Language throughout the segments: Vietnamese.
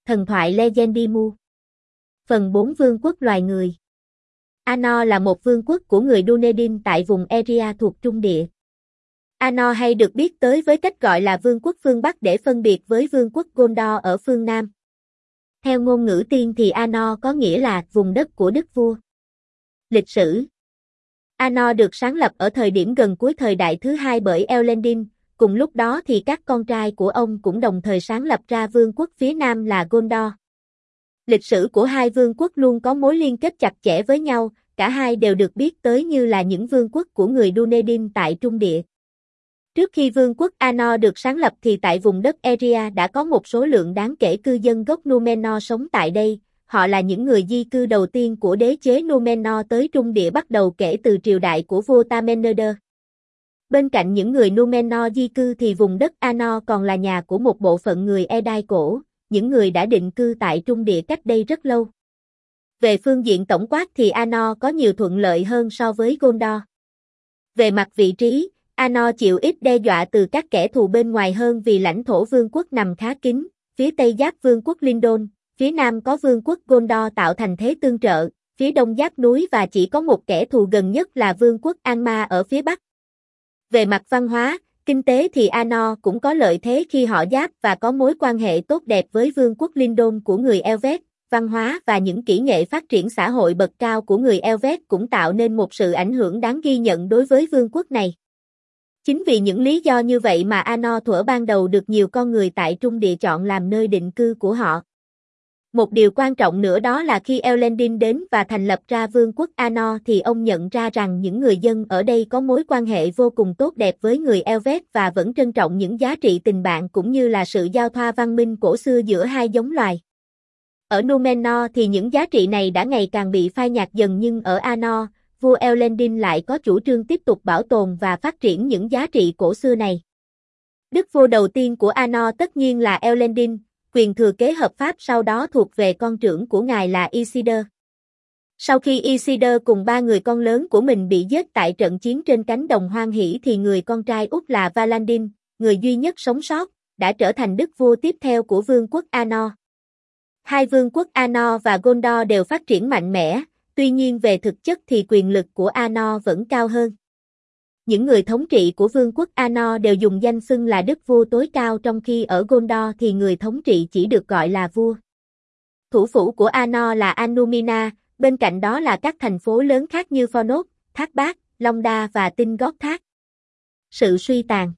Thần thoại Legendimu. Phần 4 Vương quốc loài người. Anor là một vương quốc của người Dunedin tại vùng Eria thuộc Trung Địa. Anor hay được biết tới với cách gọi là Vương quốc phương Bắc để phân biệt với Vương quốc Gondor ở phương Nam. Theo ngôn ngữ tiên thì Anor có nghĩa là vùng đất của đức vua. Lịch sử. Anor được sáng lập ở thời điểm gần cuối thời đại thứ hai bởi Elendil, cùng lúc đó thì các con trai của ông cũng đồng thời sáng lập ra vương quốc phía Nam là Gondor. Lịch sử của hai vương quốc luôn có mối liên kết chặt chẽ với nhau, cả hai đều được biết tới như là những vương quốc của người Dunedin tại Trung Địa. Trước khi vương quốc Anor được sáng lập thì tại vùng đất Eria đã có một số lượng đáng kể cư dân gốc Númenor sống tại đây, họ là những người di cư đầu tiên của đế chế Númenor tới Trung Địa bắt đầu kể từ triều đại của vua Tameneder. Bên cạnh những người Númenor di cư thì vùng đất Anor còn là nhà của một bộ phận người Edain cổ, những người đã định cư tại Trung Địa cách đây rất lâu. Về phương diện tổng quát thì Anor có nhiều thuận lợi hơn so với Gondor. Về mặt vị trí, Anor chịu ít đe dọa từ các kẻ thù bên ngoài hơn vì lãnh thổ vương quốc nằm khá kín, phía tây giáp vương quốc Lindon, phía nam có vương quốc Gondor tạo thành thế tương trợ, phía đông giáp núi và chỉ có một kẻ thù gần nhất là vương quốc Angmar ở phía bắc. Về mặt văn hóa, kinh tế thì Anor cũng có lợi thế khi họ giáp và có mối quan hệ tốt đẹp với vương quốc Lindon của người Elvet. Văn hóa và những kỹ nghệ phát triển xã hội bậc cao của người Elvet cũng tạo nên một sự ảnh hưởng đáng ghi nhận đối với vương quốc này. Chính vì những lý do như vậy mà Anor thuở ban đầu được nhiều con người tại Trung Địa chọn làm nơi định cư của họ. Một điều quan trọng nữa đó là khi Elendil đến và thành lập ra vương quốc Anor thì ông nhận ra rằng những người dân ở đây có mối quan hệ vô cùng tốt đẹp với người Elvet và vẫn trân trọng những giá trị tình bạn cũng như là sự giao thoa văn minh cổ xưa giữa hai giống loài. Ở Númenor thì những giá trị này đã ngày càng bị phai nhạt dần nhưng ở Anor, vua Elendil lại có chủ trương tiếp tục bảo tồn và phát triển những giá trị cổ xưa này. Đức vua đầu tiên của Anor tất nhiên là Elendil, quyền thừa kế hợp pháp sau đó thuộc về con trưởng của ngài là Isildur. Sau khi Isildur cùng ba người con lớn của mình bị giết tại trận chiến trên cánh đồng hoang hỷ thì người con trai út là Valandil, người duy nhất sống sót, đã trở thành đức vua tiếp theo của vương quốc Anor. Hai vương quốc Anor và Gondor đều phát triển mạnh mẽ, tuy nhiên về thực chất thì quyền lực của Anor vẫn cao hơn. Những người thống trị của vương quốc Anor đều dùng danh xưng là đức vua tối cao trong khi ở Gondor thì người thống trị chỉ được gọi là vua. Thủ phủ của Anor là An-Númina, bên cạnh đó là các thành phố lớn khác như Fornok, Thác Bát, Long Đa và Tinh Gót Thác. Sự suy tàn.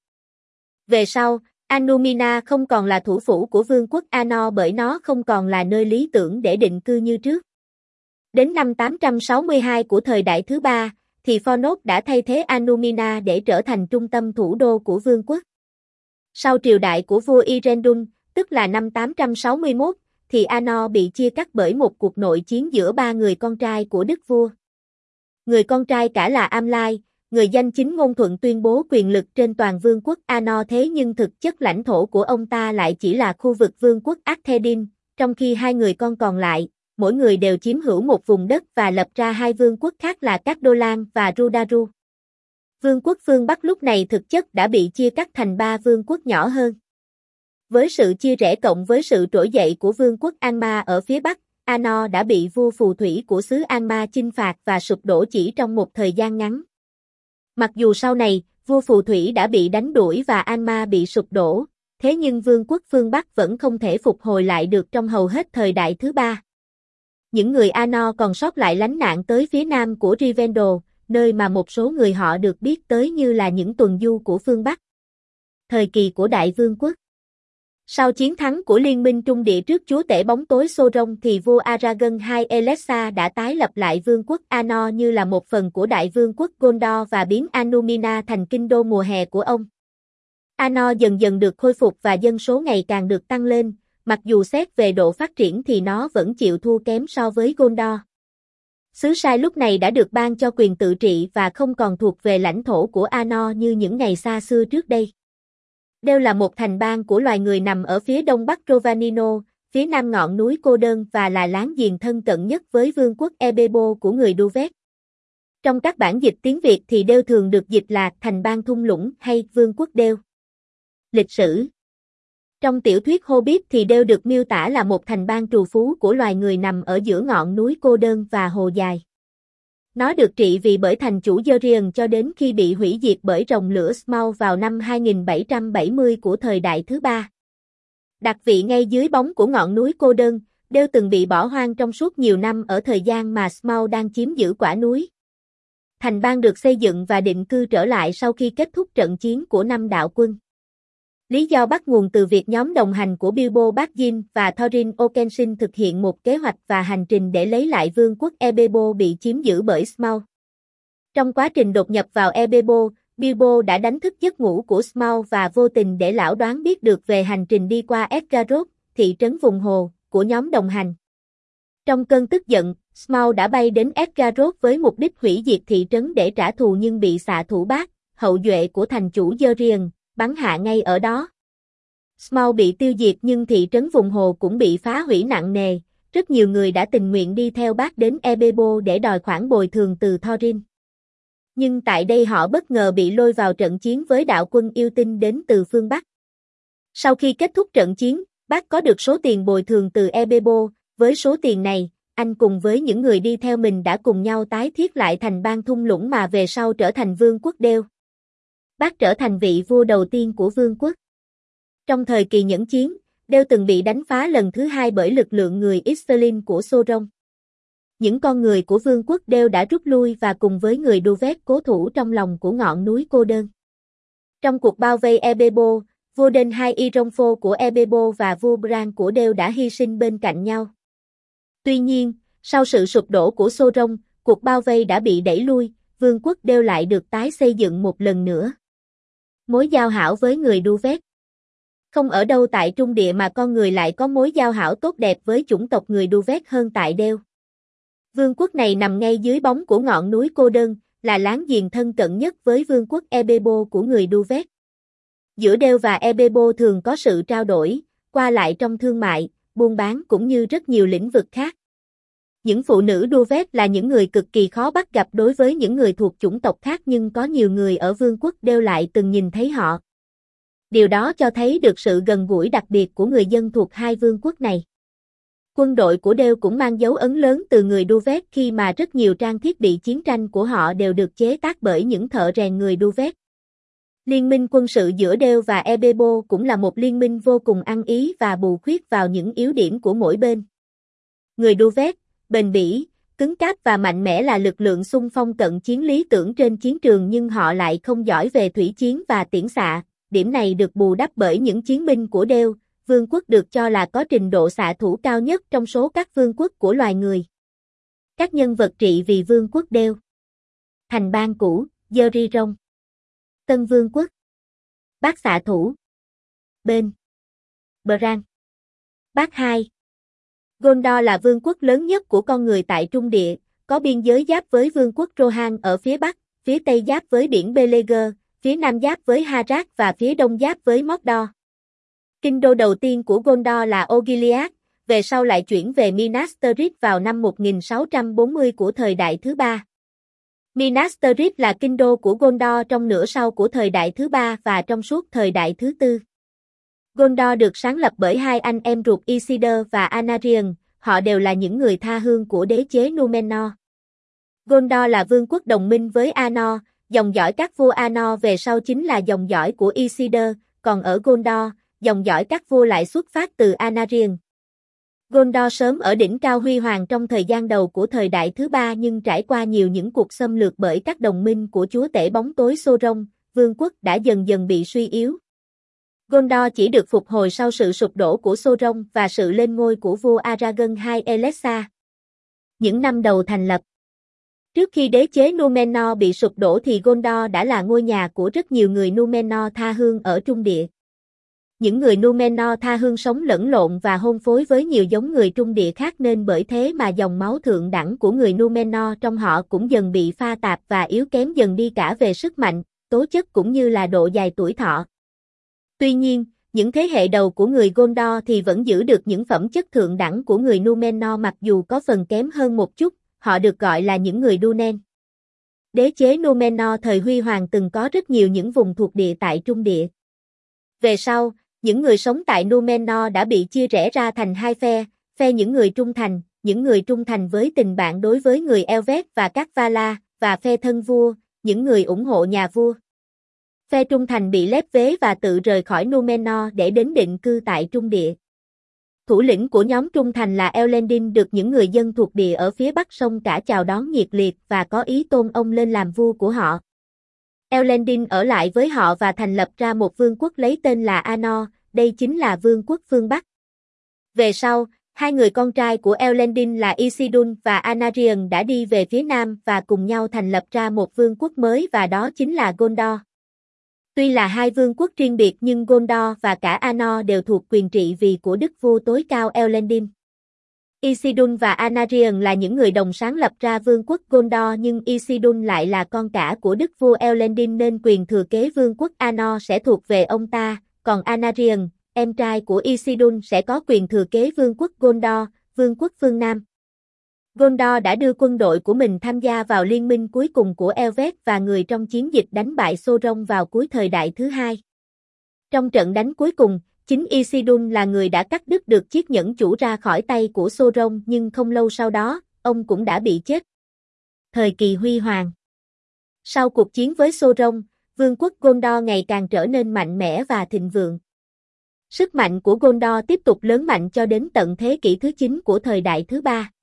Về sau, An-Númina không còn là thủ phủ của vương quốc Anor bởi nó không còn là nơi lý tưởng để định cư như trước. Đến năm 862 của thời đại thứ ba, thì Fornok đã thay thế An-Númina để trở thành trung tâm thủ đô của vương quốc. Sau triều đại của vua Irendul, tức là năm 861, thì Anor bị chia cắt bởi một cuộc nội chiến giữa ba người con trai của đức vua. Người con trai cả là Amlai, người danh chính ngôn thuận tuyên bố quyền lực trên toàn vương quốc Anor thế nhưng thực chất lãnh thổ của ông ta lại chỉ là khu vực vương quốc Arthedain, trong khi hai người con còn lại, mỗi người đều chiếm hữu một vùng đất và lập ra hai vương quốc khác là Cardolan và Rudaru. Vương quốc phương Bắc lúc này thực chất đã bị chia cắt thành ba vương quốc nhỏ hơn. Với sự chia rẽ cộng với sự trỗi dậy của vương quốc Angmar ở phía Bắc, Anor đã bị vua phù thủy của xứ Angmar chinh phạt và sụp đổ chỉ trong một thời gian ngắn. Mặc dù sau này, vua phù thủy đã bị đánh đuổi và Angmar bị sụp đổ, thế nhưng vương quốc phương Bắc vẫn không thể phục hồi lại được trong hầu hết thời đại thứ ba. Những người Anor còn sót lại lánh nạn tới phía nam của Rivendell, nơi mà một số người họ được biết tới như là những tuần du của phương Bắc. Thời kỳ của Đại Vương quốc. Sau chiến thắng của Liên minh Trung Địa trước chúa tể bóng tối Sauron thì vua Aragorn II Elessar đã tái lập lại vương quốc Anor như là một phần của Đại Vương quốc Gondor và biến An-Númina thành kinh đô mùa hè của ông. Anor dần dần được khôi phục và dân số ngày càng được tăng lên, mặc dù xét về độ phát triển thì nó vẫn chịu thua kém so với Gondor. Xứ Sai lúc này đã được ban cho quyền tự trị và không còn thuộc về lãnh thổ của Anor như những ngày xa xưa trước đây. Đều là một thành bang của loài người nằm ở phía đông bắc Rovanino, phía nam ngọn núi cô đơn và là láng giềng thân cận nhất với vương quốc Ebebo của người Duvet. Trong các bản dịch tiếng Việt thì Đêu thường được dịch là thành bang thung lũng hay vương quốc Đêu. Lịch sử. Trong tiểu thuyết Hobbit thì Dale được miêu tả là một thành bang trù phú của loài người nằm ở giữa ngọn núi cô đơn và hồ dài. Nó được trị vì bởi thành chủ Jerian cho đến khi bị hủy diệt bởi rồng lửa Smaug vào năm 2770 của thời đại thứ ba. Đặt vị ngay dưới bóng của ngọn núi cô đơn, Dale từng bị bỏ hoang trong suốt nhiều năm ở thời gian mà Smaug đang chiếm giữ quả núi. Thành bang được xây dựng và định cư trở lại sau khi kết thúc trận chiến của năm đạo quân. Lý do bắt nguồn từ việc nhóm đồng hành của Bilbo Baggins và Thorin Oakenshin thực hiện một kế hoạch và hành trình để lấy lại vương quốc Erebor bị chiếm giữ bởi Smaug. Trong quá trình đột nhập vào Erebor, Bilbo đã đánh thức giấc ngủ của Smaug và vô tình để lão đoán biết được về hành trình đi qua Esgaroth, thị trấn vùng hồ, của nhóm đồng hành. Trong cơn tức giận, Smaug đã bay đến Esgaroth với mục đích hủy diệt thị trấn để trả thù nhưng bị xạ thủ Bác, hậu duệ của thành chủ Jerian, bắn hạ ngay ở đó. Smaug bị tiêu diệt nhưng thị trấn vùng hồ cũng bị phá hủy nặng nề, rất nhiều người đã tình nguyện đi theo Bác đến Erebor để đòi khoản bồi thường từ Thorin. Nhưng tại đây họ bất ngờ bị lôi vào trận chiến với đạo quân yêu tinh đến từ phương Bắc. Sau khi kết thúc trận chiến, Bác có được số tiền bồi thường từ Erebor, với số tiền này, anh cùng với những người đi theo mình đã cùng nhau tái thiết lại thành bang thung lũng mà về sau trở thành vương quốc Dale. Bác trở thành vị vua đầu tiên của vương quốc. Trong thời kỳ nhẫn chiến, Dale từng bị đánh phá lần thứ hai bởi lực lượng người Isserlin của Sauron. Những con người của vương quốc Dale đã rút lui và cùng với người Duvet cố thủ trong lòng của ngọn núi cô đơn. Trong cuộc bao vây Erebor, vua Đên hai Ironfo của Erebor và vua Bran của Dale đã hy sinh bên cạnh nhau. Tuy nhiên, sau sự sụp đổ của Sauron, cuộc bao vây đã bị đẩy lui, vương quốc Dale lại được tái xây dựng một lần nữa. Mối giao hảo với người Duvet. Không ở đâu tại Trung Địa mà con người lại có mối giao hảo tốt đẹp với chủng tộc người Duvet hơn tại Dale. Vương quốc này nằm ngay dưới bóng của ngọn núi cô đơn, là láng giềng thân cận nhất với vương quốc Erebor của người Duvet. Giữa Dale và Erebor thường có sự trao đổi, qua lại trong thương mại, buôn bán cũng như rất nhiều lĩnh vực khác. Những phụ nữ Duvet là những người cực kỳ khó bắt gặp đối với những người thuộc chủng tộc khác nhưng có nhiều người ở vương quốc Dale lại từng nhìn thấy họ. Điều đó cho thấy được sự gần gũi đặc biệt của người dân thuộc hai vương quốc này. Quân đội của Dale cũng mang dấu ấn lớn từ người Duvet khi mà rất nhiều trang thiết bị chiến tranh của họ đều được chế tác bởi những thợ rèn người Duvet. Liên minh quân sự giữa Dale và Erebor cũng là một liên minh vô cùng ăn ý và bù khuyết vào những yếu điểm của mỗi bên. Người Duvet, bền bỉ, cứng cáp và mạnh mẽ là lực lượng xung phong cận chiến lý tưởng trên chiến trường nhưng họ lại không giỏi về thủy chiến và tiễn xạ. Điểm này được bù đắp bởi những chiến binh của Dale, vương quốc được cho là có trình độ xạ thủ cao nhất trong số các vương quốc của loài người. Các nhân vật trị vì vương quốc Dale. Thành bang cũ, Jeriron. Tân vương quốc. Bác xạ thủ. Bên. Bran. Bác 2. Gondor là vương quốc lớn nhất của con người tại Trung Địa, có biên giới giáp với vương quốc Rohan ở phía bắc, phía tây giáp với biển Beleger, phía nam giáp với Harad và phía đông giáp với Mordor. Kinh đô đầu tiên của Gondor là Osgiliath, về sau lại chuyển về Minas Tirith vào năm 1640 của thời đại thứ ba. Minas Tirith là kinh đô của Gondor trong nửa sau của thời đại thứ ba và trong suốt thời đại thứ tư. Gondor được sáng lập bởi hai anh em ruột Isildur và Anarion, họ đều là những người tha hương của đế chế Númenor. Gondor là vương quốc đồng minh với Arnor, dòng dõi các vua Arnor về sau chính là dòng dõi của Isildur, còn ở Gondor, dòng dõi các vua lại xuất phát từ Anarion. Gondor sớm ở đỉnh cao huy hoàng trong thời gian đầu của thời đại thứ ba nhưng trải qua nhiều những cuộc xâm lược bởi các đồng minh của chúa tể bóng tối Sauron, vương quốc đã dần dần bị suy yếu. Gondor chỉ được phục hồi sau sự sụp đổ của Sauron và sự lên ngôi của vua Aragorn II Elessar. Những năm đầu thành lập. Trước khi đế chế Númenor bị sụp đổ thì Gondor đã là ngôi nhà của rất nhiều người Númenor tha hương ở Trung Địa. Những người Númenor tha hương sống lẫn lộn và hôn phối với nhiều giống người Trung Địa khác nên bởi thế mà dòng máu thượng đẳng của người Númenor trong họ cũng dần bị pha tạp và yếu kém dần đi cả về sức mạnh, tố chất cũng như là độ dài tuổi thọ. Tuy nhiên, những thế hệ đầu của người Gondor thì vẫn giữ được những phẩm chất thượng đẳng của người Númenor mặc dù có phần kém hơn một chút, họ được gọi là những người Dunen. Đế chế Númenor thời huy hoàng từng có rất nhiều những vùng thuộc địa tại Trung Địa. Về sau, những người sống tại Númenor đã bị chia rẽ ra thành hai phe những người trung thành với tình bạn đối với người Elves và các Valar, và phe thân vua, những người ủng hộ nhà vua. Phe trung thành bị lép vế và tự rời khỏi Númenor để đến định cư tại Trung Địa. Thủ lĩnh của nhóm trung thành là Elendil được những người dân thuộc địa ở phía bắc sông cả chào đón nhiệt liệt và có ý tôn ông lên làm vua của họ. Elendil ở lại với họ và thành lập ra một vương quốc lấy tên là Anor, đây chính là vương quốc phương Bắc. Về sau, hai người con trai của Elendil là Isildur và Anarion đã đi về phía nam và cùng nhau thành lập ra một vương quốc mới và đó chính là Gondor. Tuy là hai vương quốc riêng biệt nhưng Gondor và cả Anor đều thuộc quyền trị vì của đức vua tối cao Elendil. Isildur và Anarion là những người đồng sáng lập ra vương quốc Gondor nhưng Isildur lại là con cả của đức vua Elendil nên quyền thừa kế vương quốc Anor sẽ thuộc về ông ta, còn Anarion, em trai của Isildur sẽ có quyền thừa kế vương quốc Gondor, vương quốc phương Nam. Gondor đã đưa quân đội của mình tham gia vào liên minh cuối cùng của Elves và người trong chiến dịch đánh bại Sauron vào cuối thời đại thứ hai. Trong trận đánh cuối cùng, chính Isildur là người đã cắt đứt được chiếc nhẫn chủ ra khỏi tay của Sauron nhưng không lâu sau đó, ông cũng đã bị chết. Thời kỳ huy hoàng. Sau cuộc chiến với Sauron, vương quốc Gondor ngày càng trở nên mạnh mẽ và thịnh vượng. Sức mạnh của Gondor tiếp tục lớn mạnh cho đến tận thế kỷ thứ 9 của thời đại thứ 3.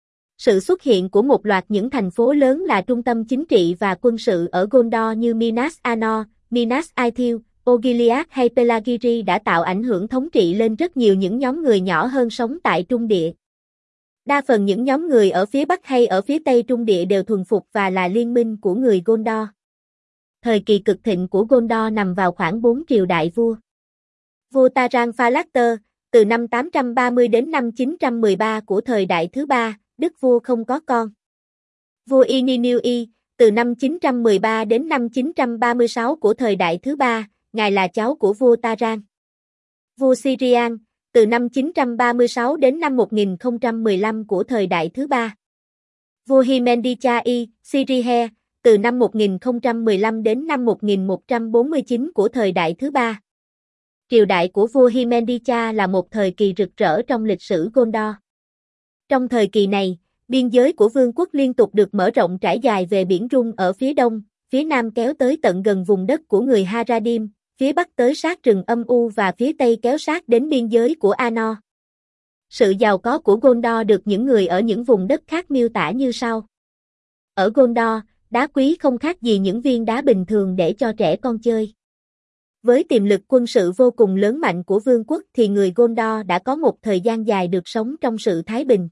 Sự xuất hiện của một loạt những thành phố lớn là trung tâm chính trị và quân sự ở Gondor như Minas Anor, Minas Ithil, Osgiliath hay Pelagiri đã tạo ảnh hưởng thống trị lên rất nhiều những nhóm người nhỏ hơn sống tại Trung Địa. Đa phần những nhóm người ở phía Bắc hay ở phía Tây Trung Địa đều thuần phục và là liên minh của người Gondor. Thời kỳ cực thịnh của Gondor nằm vào khoảng 4 triều đại vua. Vua Taran Phalaster, từ năm 830 đến năm 913 của thời đại thứ 3, đức vua không có con. Vua Ininui, từ năm 913 đến năm 936 của thời đại thứ 3, ngài là cháu của vua Taran. Vua Sirian, từ năm 936 đến năm 1015 của thời đại thứ 3. Vua Himendichai, Sirihe, từ năm 1015 đến năm 1149 của thời đại thứ 3. Triều đại của vua Himendicha là một thời kỳ rực rỡ trong lịch sử Gondor. Trong thời kỳ này, biên giới của vương quốc liên tục được mở rộng trải dài về biển Rung ở phía đông, phía nam kéo tới tận gần vùng đất của người Haradim, phía bắc tới sát rừng âm u và phía tây kéo sát đến biên giới của Anor. Sự giàu có của Gondor được những người ở những vùng đất khác miêu tả như sau. Ở Gondor, đá quý không khác gì những viên đá bình thường để cho trẻ con chơi. Với tiềm lực quân sự vô cùng lớn mạnh của vương quốc thì người Gondor đã có một thời gian dài được sống trong sự thái bình.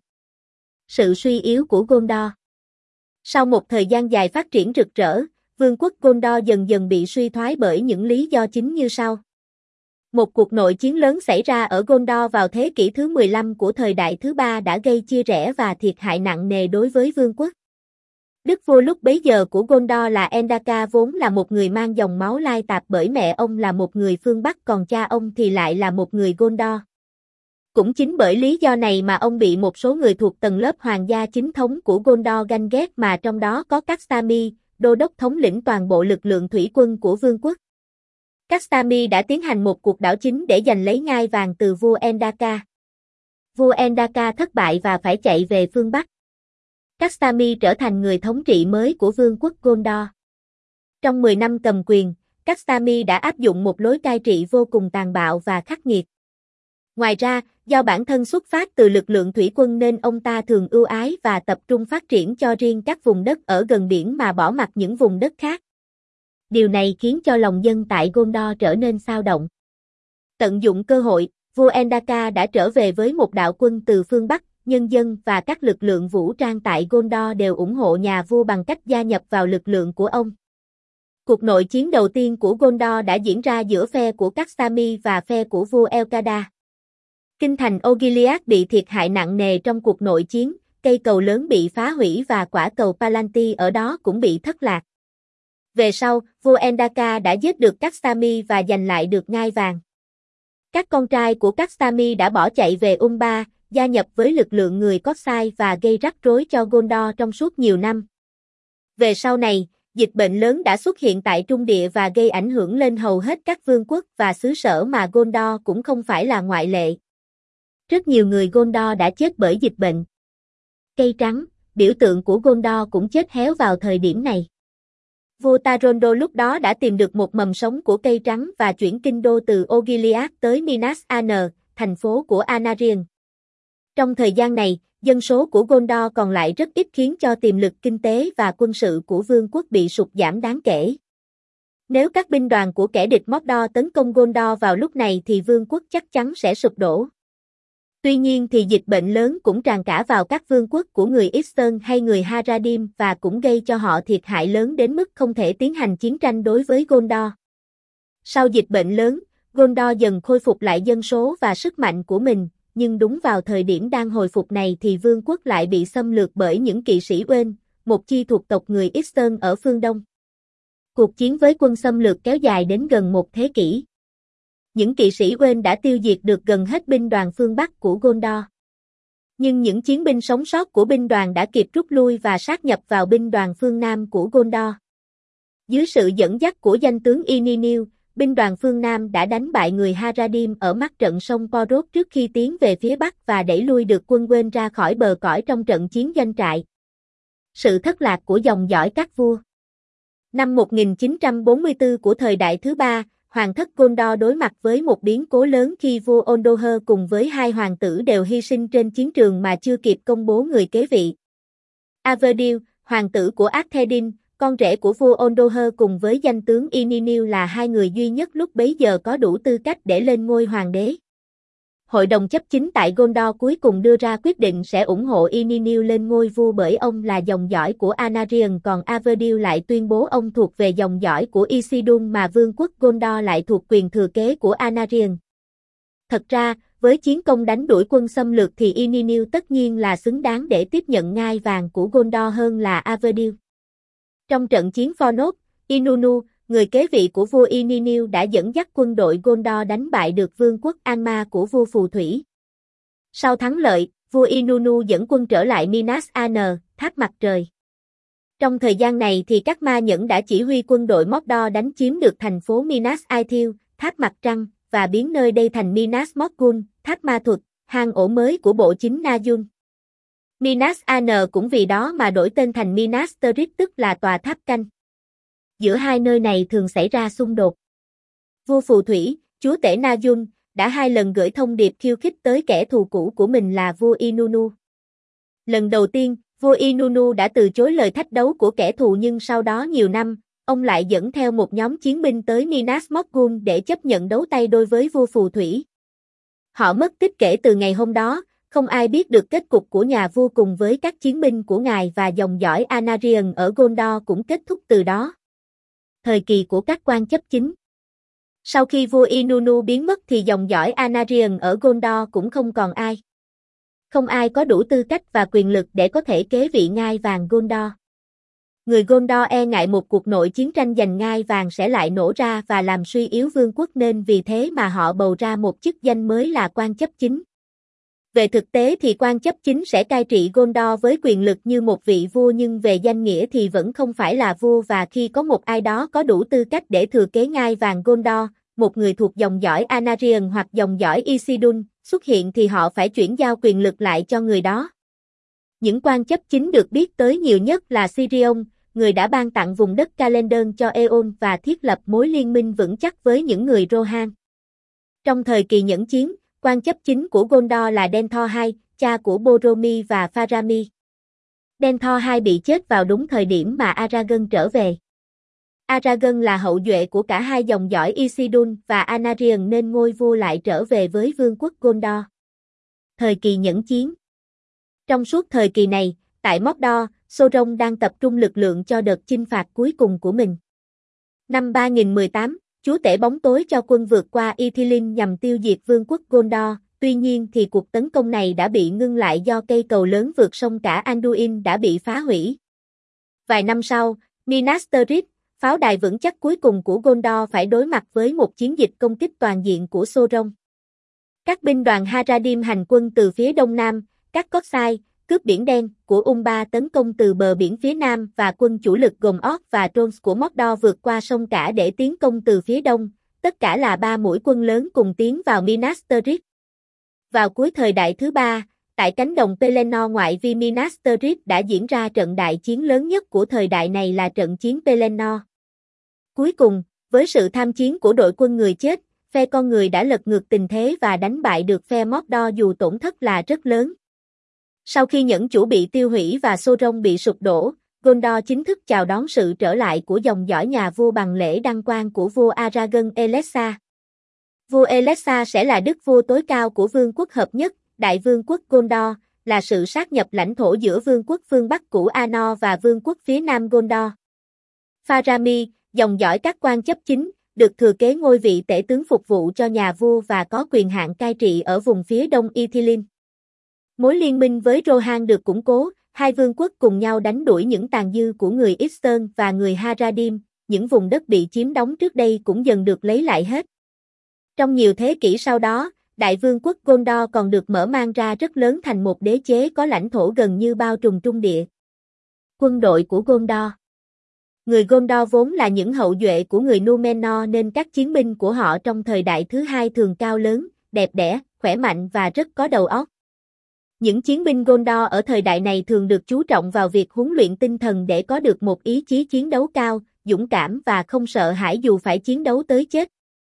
Sự suy yếu của Gondor. Sau một thời gian dài phát triển rực rỡ, vương quốc Gondor dần dần bị suy thoái bởi những lý do chính như sau. Một cuộc nội chiến lớn xảy ra ở Gondor vào thế kỷ thứ 15 của thời đại thứ 3 đã gây chia rẽ và thiệt hại nặng nề đối với vương quốc. Đức vua lúc bấy giờ của Gondor là Endaka vốn là một người mang dòng máu lai tạp bởi mẹ ông là một người phương Bắc còn cha ông thì lại là một người Gondor. Cũng chính bởi lý do này mà ông bị một số người thuộc tầng lớp hoàng gia chính thống của Gondor ganh ghét mà trong đó có Castami, đô đốc thống lĩnh toàn bộ lực lượng thủy quân của vương quốc. Castami đã tiến hành một cuộc đảo chính để giành lấy ngai vàng từ vua Endaka. Vua Endaka thất bại và phải chạy về phương Bắc. Castami trở thành người thống trị mới của vương quốc Gondor. Trong 10 năm cầm quyền, Castami đã áp dụng một lối cai trị vô cùng tàn bạo và khắc nghiệt. Ngoài ra, do bản thân xuất phát từ lực lượng thủy quân nên ông ta thường ưu ái và tập trung phát triển cho riêng các vùng đất ở gần biển mà bỏ mặc những vùng đất khác. Điều này khiến cho lòng dân tại Gondor trở nên xao động. Tận dụng cơ hội, vua Endaka đã trở về với một đạo quân từ phương Bắc, nhân dân và các lực lượng vũ trang tại Gondor đều ủng hộ nhà vua bằng cách gia nhập vào lực lượng của ông. Cuộc nội chiến đầu tiên của Gondor đã diễn ra giữa phe của Castami và phe của vua Elcada. Kinh thành Osgiliath bị thiệt hại nặng nề trong cuộc nội chiến, cây cầu lớn bị phá hủy và quả cầu Palantir ở đó cũng bị thất lạc. Về sau, vua Endaka đã giết được Castami và giành lại được ngai vàng. Các con trai của Castami đã bỏ chạy về Umbar, gia nhập với lực lượng người Kotsai và gây rắc rối cho Gondor trong suốt nhiều năm. Về sau này, Dịch bệnh lớn đã xuất hiện tại Trung Địa và gây ảnh hưởng lên hầu hết các vương quốc và xứ sở mà Gondor cũng không phải là ngoại lệ. Rất nhiều người Gondor đã chết bởi dịch bệnh. Cây trắng, biểu tượng của Gondor cũng chết héo vào thời điểm này. Vua Tarondo lúc đó đã tìm được một mầm sống của cây trắng và chuyển kinh đô từ Osgiliath tới Minas Anr, thành phố của Anarion. Trong thời gian này, dân số của Gondor còn lại rất ít khiến cho tiềm lực kinh tế và quân sự của vương quốc bị sụt giảm đáng kể. Nếu các binh đoàn của kẻ địch Mordor tấn công Gondor vào lúc này thì vương quốc chắc chắn sẽ sụp đổ. Tuy nhiên thì dịch bệnh lớn cũng tràn cả vào các vương quốc của người Eastern hay người Haradim và cũng gây cho họ thiệt hại lớn đến mức không thể tiến hành chiến tranh đối với Gondor. Sau dịch bệnh lớn, Gondor dần khôi phục lại dân số và sức mạnh của mình, nhưng đúng vào thời điểm đang hồi phục này thì vương quốc lại bị xâm lược bởi những kỵ sĩ Uain, một chi thuộc tộc người Eastern ở phương Đông. Cuộc chiến với quân xâm lược kéo dài đến gần một thế kỷ. Những kỵ sĩ Uain đã tiêu diệt được gần hết binh đoàn phương Bắc của Gondor. Nhưng những chiến binh sống sót của binh đoàn đã kịp rút lui và sát nhập vào binh đoàn phương Nam của Gondor. Dưới sự dẫn dắt của danh tướng Ininil, binh đoàn phương Nam đã đánh bại người Haradim ở mắt trận sông Porod trước khi tiến về phía Bắc và đẩy lui được quân Uain ra khỏi bờ cõi trong trận chiến doanh trại. Sự thất lạc của dòng dõi các vua. Năm 1944 của thời đại thứ ba, hoàng thất Gondor đối mặt với một biến cố lớn khi vua Ondoher cùng với hai hoàng tử đều hy sinh trên chiến trường mà chưa kịp công bố người kế vị. Averdil, hoàng tử của Arthedain, con rể của vua Ondoher cùng với danh tướng Ininil là hai người duy nhất lúc bấy giờ có đủ tư cách để lên ngôi hoàng đế. Hội đồng chấp chính tại Gondor cuối cùng đưa ra quyết định sẽ ủng hộ Ininil lên ngôi vua bởi ông là dòng dõi của Anarion, còn Averdil lại tuyên bố ông thuộc về dòng dõi của Isildur mà vương quốc Gondor lại thuộc quyền thừa kế của Anarion. Thật ra, với chiến công đánh đuổi quân xâm lược thì Ininil tất nhiên là xứng đáng để tiếp nhận ngai vàng của Gondor hơn là Averdil. Trong trận chiến Fornod, Inunu, người kế vị của vua Ininil đã dẫn dắt quân đội Gondor đánh bại được vương quốc Angmar của vua phù thủy. Sau thắng lợi, vua Inunu dẫn quân trở lại Minas Anr, tháp mặt trời. Trong thời gian này thì các ma nhẫn đã chỉ huy quân đội Mordor đánh chiếm được thành phố Minas Ithil, tháp mặt trăng, và biến nơi đây thành Minas Morgul, tháp ma thuật, hang ổ mới của bộ chính Najun. Minas Anr cũng vì đó mà đổi tên thành Minas Tirith, tức là tòa tháp canh. Giữa hai nơi này thường xảy ra xung đột. Vua phù thủy, chúa tể Najun, đã hai lần gửi thông điệp khiêu khích tới kẻ thù cũ của mình là vua Inunu. Lần đầu tiên, vua Inunu đã từ chối lời thách đấu của kẻ thù, nhưng sau đó nhiều năm, ông lại dẫn theo một nhóm chiến binh tới Minas Morgul để chấp nhận đấu tay đôi với vua phù thủy. Họ mất tích kể từ ngày hôm đó, không ai biết được kết cục của nhà vua cùng với các chiến binh của ngài, và dòng dõi Anarion ở Gondor cũng kết thúc từ đó. Thời kỳ của các quan chấp chính. Sau khi vua Inunu biến mất thì dòng dõi Anarion ở Gondor cũng không còn ai. Không ai có đủ tư cách và quyền lực để có thể kế vị ngai vàng Gondor. Người Gondor e ngại một cuộc nội chiến tranh giành ngai vàng sẽ lại nổ ra và làm suy yếu vương quốc, nên vì thế mà họ bầu ra một chức danh mới là quan chấp chính. Về thực tế thì quan chấp chính sẽ cai trị Gondor với quyền lực như một vị vua, nhưng về danh nghĩa thì vẫn không phải là vua, và khi có một ai đó có đủ tư cách để thừa kế ngai vàng Gondor, một người thuộc dòng dõi Anarion hoặc dòng dõi Isildur xuất hiện thì họ phải chuyển giao quyền lực lại cho người đó. Những quan chấp chính được biết tới nhiều nhất là Sirion, người đã ban tặng vùng đất Calendon cho Eon và thiết lập mối liên minh vững chắc với những người Rohan. Trong thời kỳ nhẫn chiến, quan chấp chính của Gondor là Denethor II, cha của Boromir và Faramir. Denethor II bị chết vào đúng thời điểm mà Aragorn trở về. Aragorn là hậu duệ của cả hai dòng dõi Isildur và Anarion nên ngôi vua lại trở về với vương quốc Gondor. Thời kỳ nhẫn chiến. Trong suốt thời kỳ này, tại Mordor, Sauron đang tập trung lực lượng cho đợt chinh phạt cuối cùng của mình. Năm 3018, chúa tể bóng tối cho quân vượt qua Ithilien nhằm tiêu diệt vương quốc Gondor, tuy nhiên thì cuộc tấn công này đã bị ngưng lại do cây cầu lớn vượt sông cả Anduin đã bị phá hủy. Vài năm sau, Minas Tirith, pháo đài vững chắc cuối cùng của Gondor, phải đối mặt với một chiến dịch công kích toàn diện của Sauron. Các binh đoàn Haradim hành quân từ phía đông nam, các Kotsai, cướp Biển Đen của Umbar tấn công từ bờ biển phía nam và quân chủ lực gồm Orc và Trolls của Mordor vượt qua sông cả để tiến công từ phía đông, tất cả là 3 mũi quân lớn cùng tiến vào Minas Tirith. Vào cuối thời đại thứ ba, tại cánh đồng Pelennor ngoại vi Minas Tirith đã diễn ra trận đại chiến lớn nhất của thời đại này là trận chiến Pelennor. Cuối cùng, với sự tham chiến của đội quân người chết, phe con người đã lật ngược tình thế và đánh bại được phe Mordor dù tổn thất là rất lớn. Sau khi Nhẫn Chủ bị tiêu hủy và Sauron bị sụp đổ, Gondor chính thức chào đón sự trở lại của dòng dõi nhà vua bằng lễ đăng quang của vua Aragorn Elessar. Vua Elessar sẽ là đức vua tối cao của vương quốc hợp nhất, Đại Vương quốc Gondor, là sự sát nhập lãnh thổ giữa vương quốc phương Bắc cũ Arnor và vương quốc phía Nam Gondor. Faramir, dòng dõi các quan chấp chính, được thừa kế ngôi vị tể tướng phục vụ cho nhà vua và có quyền hạn cai trị ở vùng phía đông Ithilien. Mối liên minh với Rohan được củng cố, hai vương quốc cùng nhau đánh đuổi những tàn dư của người Eastern và người Haradim, những vùng đất bị chiếm đóng trước đây cũng dần được lấy lại hết. Trong nhiều thế kỷ sau đó, Đại Vương quốc Gondor còn được mở mang ra rất lớn thành một đế chế có lãnh thổ gần như bao trùm trung địa. Quân đội của Gondor. Người Gondor vốn là những hậu duệ của người Númenor nên các chiến binh của họ trong thời đại thứ hai thường cao lớn, đẹp đẽ, khỏe mạnh và rất có đầu óc. Những chiến binh Gondor ở thời đại này thường được chú trọng vào việc huấn luyện tinh thần để có được một ý chí chiến đấu cao, dũng cảm và không sợ hãi dù phải chiến đấu tới chết.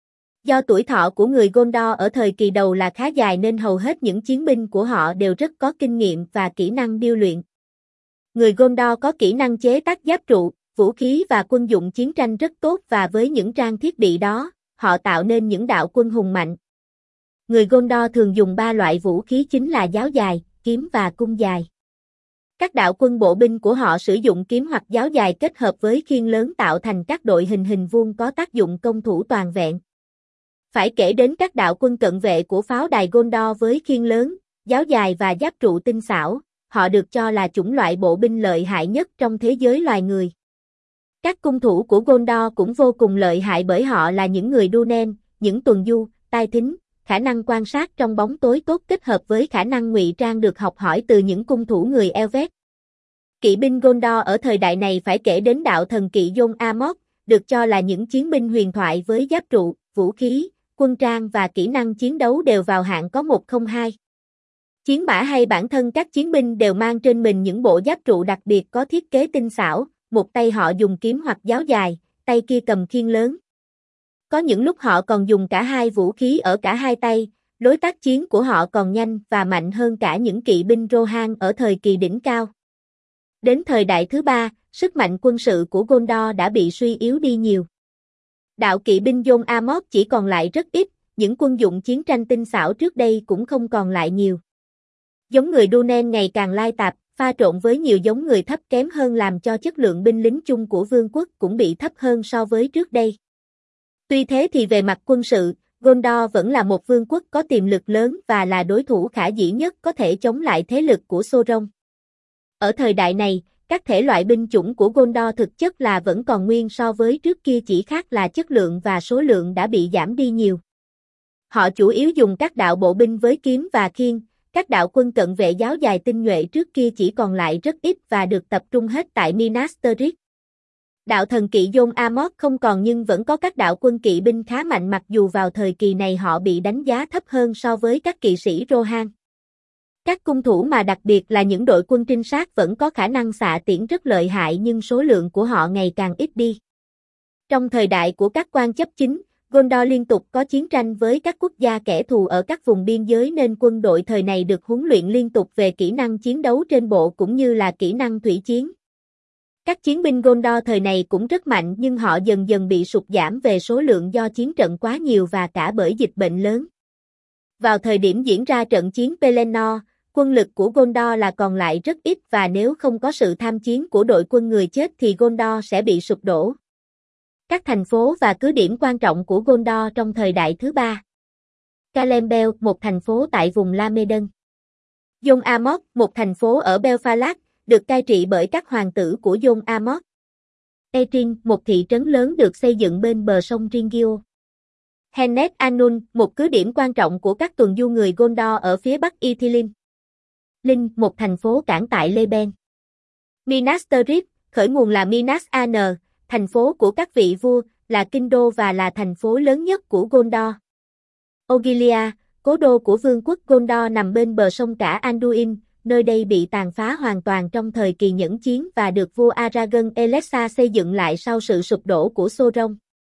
Do tuổi thọ của người Gondor ở thời kỳ đầu là khá dài nên hầu hết những chiến binh của họ đều rất có kinh nghiệm và kỹ năng điêu luyện. Người Gondor có kỹ năng chế tác giáp trụ, vũ khí và quân dụng chiến tranh rất tốt và với những trang thiết bị đó, họ tạo nên những đạo quân hùng mạnh. Người Gondor thường dùng 3 loại vũ khí chính là giáo dài, kiếm và cung dài. Các đạo quân bộ binh của họ sử dụng kiếm hoặc giáo dài kết hợp với khiên lớn tạo thành các đội hình vuông có tác dụng công thủ toàn vẹn. Phải kể đến các đạo quân cận vệ của pháo đài Gondor với khiên lớn, giáo dài và giáp trụ tinh xảo, họ được cho là chủng loại bộ binh lợi hại nhất trong thế giới loài người. Các cung thủ của Gondor cũng vô cùng lợi hại bởi họ là những người Dunen, những tuần du, tai thính, khả năng quan sát trong bóng tối tốt kết hợp với khả năng ngụy trang được học hỏi từ những cung thủ người Elvet. Kỵ binh Gondor ở thời đại này phải kể đến đạo thần kỵ Jon Amok, được cho là những chiến binh huyền thoại với giáp trụ, vũ khí, quân trang và kỹ năng chiến đấu đều vào hạng có 102. Chiến mã hay bản thân các chiến binh đều mang trên mình những bộ giáp trụ đặc biệt có thiết kế tinh xảo, một tay họ dùng kiếm hoặc giáo dài, tay kia cầm khiên lớn. Có những lúc họ còn dùng cả hai vũ khí ở cả hai tay, lối tác chiến của họ còn nhanh và mạnh hơn cả những kỵ binh Rohan ở thời kỳ đỉnh cao. Đến thời đại thứ ba, sức mạnh quân sự của Gondor đã bị suy yếu đi nhiều. Đạo kỵ binh Jon Amok chỉ còn lại rất ít, những quân dụng chiến tranh tinh xảo trước đây cũng không còn lại nhiều. Giống người Dunen ngày càng lai tạp, pha trộn với nhiều giống người thấp kém hơn làm cho chất lượng binh lính chung của vương quốc cũng bị thấp hơn so với trước đây. Tuy thế thì về mặt quân sự, Gondor vẫn là một vương quốc có tiềm lực lớn và là đối thủ khả dĩ nhất có thể chống lại thế lực của Sauron. Ở thời đại này, các thể loại binh chủng của Gondor thực chất là vẫn còn nguyên so với trước kia, chỉ khác là chất lượng và số lượng đã bị giảm đi nhiều. Họ chủ yếu dùng các đạo bộ binh với kiếm và khiên, các đạo quân cận vệ giáo dài tinh nhuệ trước kia chỉ còn lại rất ít và được tập trung hết tại Minas Tirith. Đạo thần kỵ Jon Amok không còn nhưng vẫn có các đạo quân kỵ binh khá mạnh mặc dù vào thời kỳ này họ bị đánh giá thấp hơn so với các kỵ sĩ Rohan. Các cung thủ mà đặc biệt là những đội quân trinh sát vẫn có khả năng xạ tiễn rất lợi hại nhưng số lượng của họ ngày càng ít đi. Trong thời đại của các quan chấp chính, Gondor liên tục có chiến tranh với các quốc gia kẻ thù ở các vùng biên giới nên quân đội thời này được huấn luyện liên tục về kỹ năng chiến đấu trên bộ cũng như là kỹ năng thủy chiến. Các chiến binh Gondor thời này cũng rất mạnh nhưng họ dần dần bị sụt giảm về số lượng do chiến trận quá nhiều và cả bởi dịch bệnh lớn. Vào thời điểm diễn ra trận chiến Pelennor, quân lực của Gondor là còn lại rất ít và nếu không có sự tham chiến của đội quân người chết thì Gondor sẽ bị sụp đổ. Các thành phố và cứ điểm quan trọng của Gondor trong thời đại thứ ba. Calembel, một thành phố tại vùng Lamedon. Jon Amok, một thành phố ở Belfalag, được cai trị bởi các hoàng tử của Jon Amok. Erin, một thị trấn lớn được xây dựng bên bờ sông Ringio. Hennet Anun, một cứ điểm quan trọng của các tuần du người Gondor ở phía bắc Ithilien. Linh, một thành phố cảng tại Leben. Minas Tirith, khởi nguồn là Minas An, thành phố của các vị vua, là kinh đô và là thành phố lớn nhất của Gondor. Ogilia, cố đô của vương quốc Gondor nằm bên bờ sông cả Anduin, nơi đây bị tàn phá hoàn toàn trong thời kỳ nhẫn chiến và được vua Aragorn Elessar xây dựng lại sau sự sụp đổ của Sauron.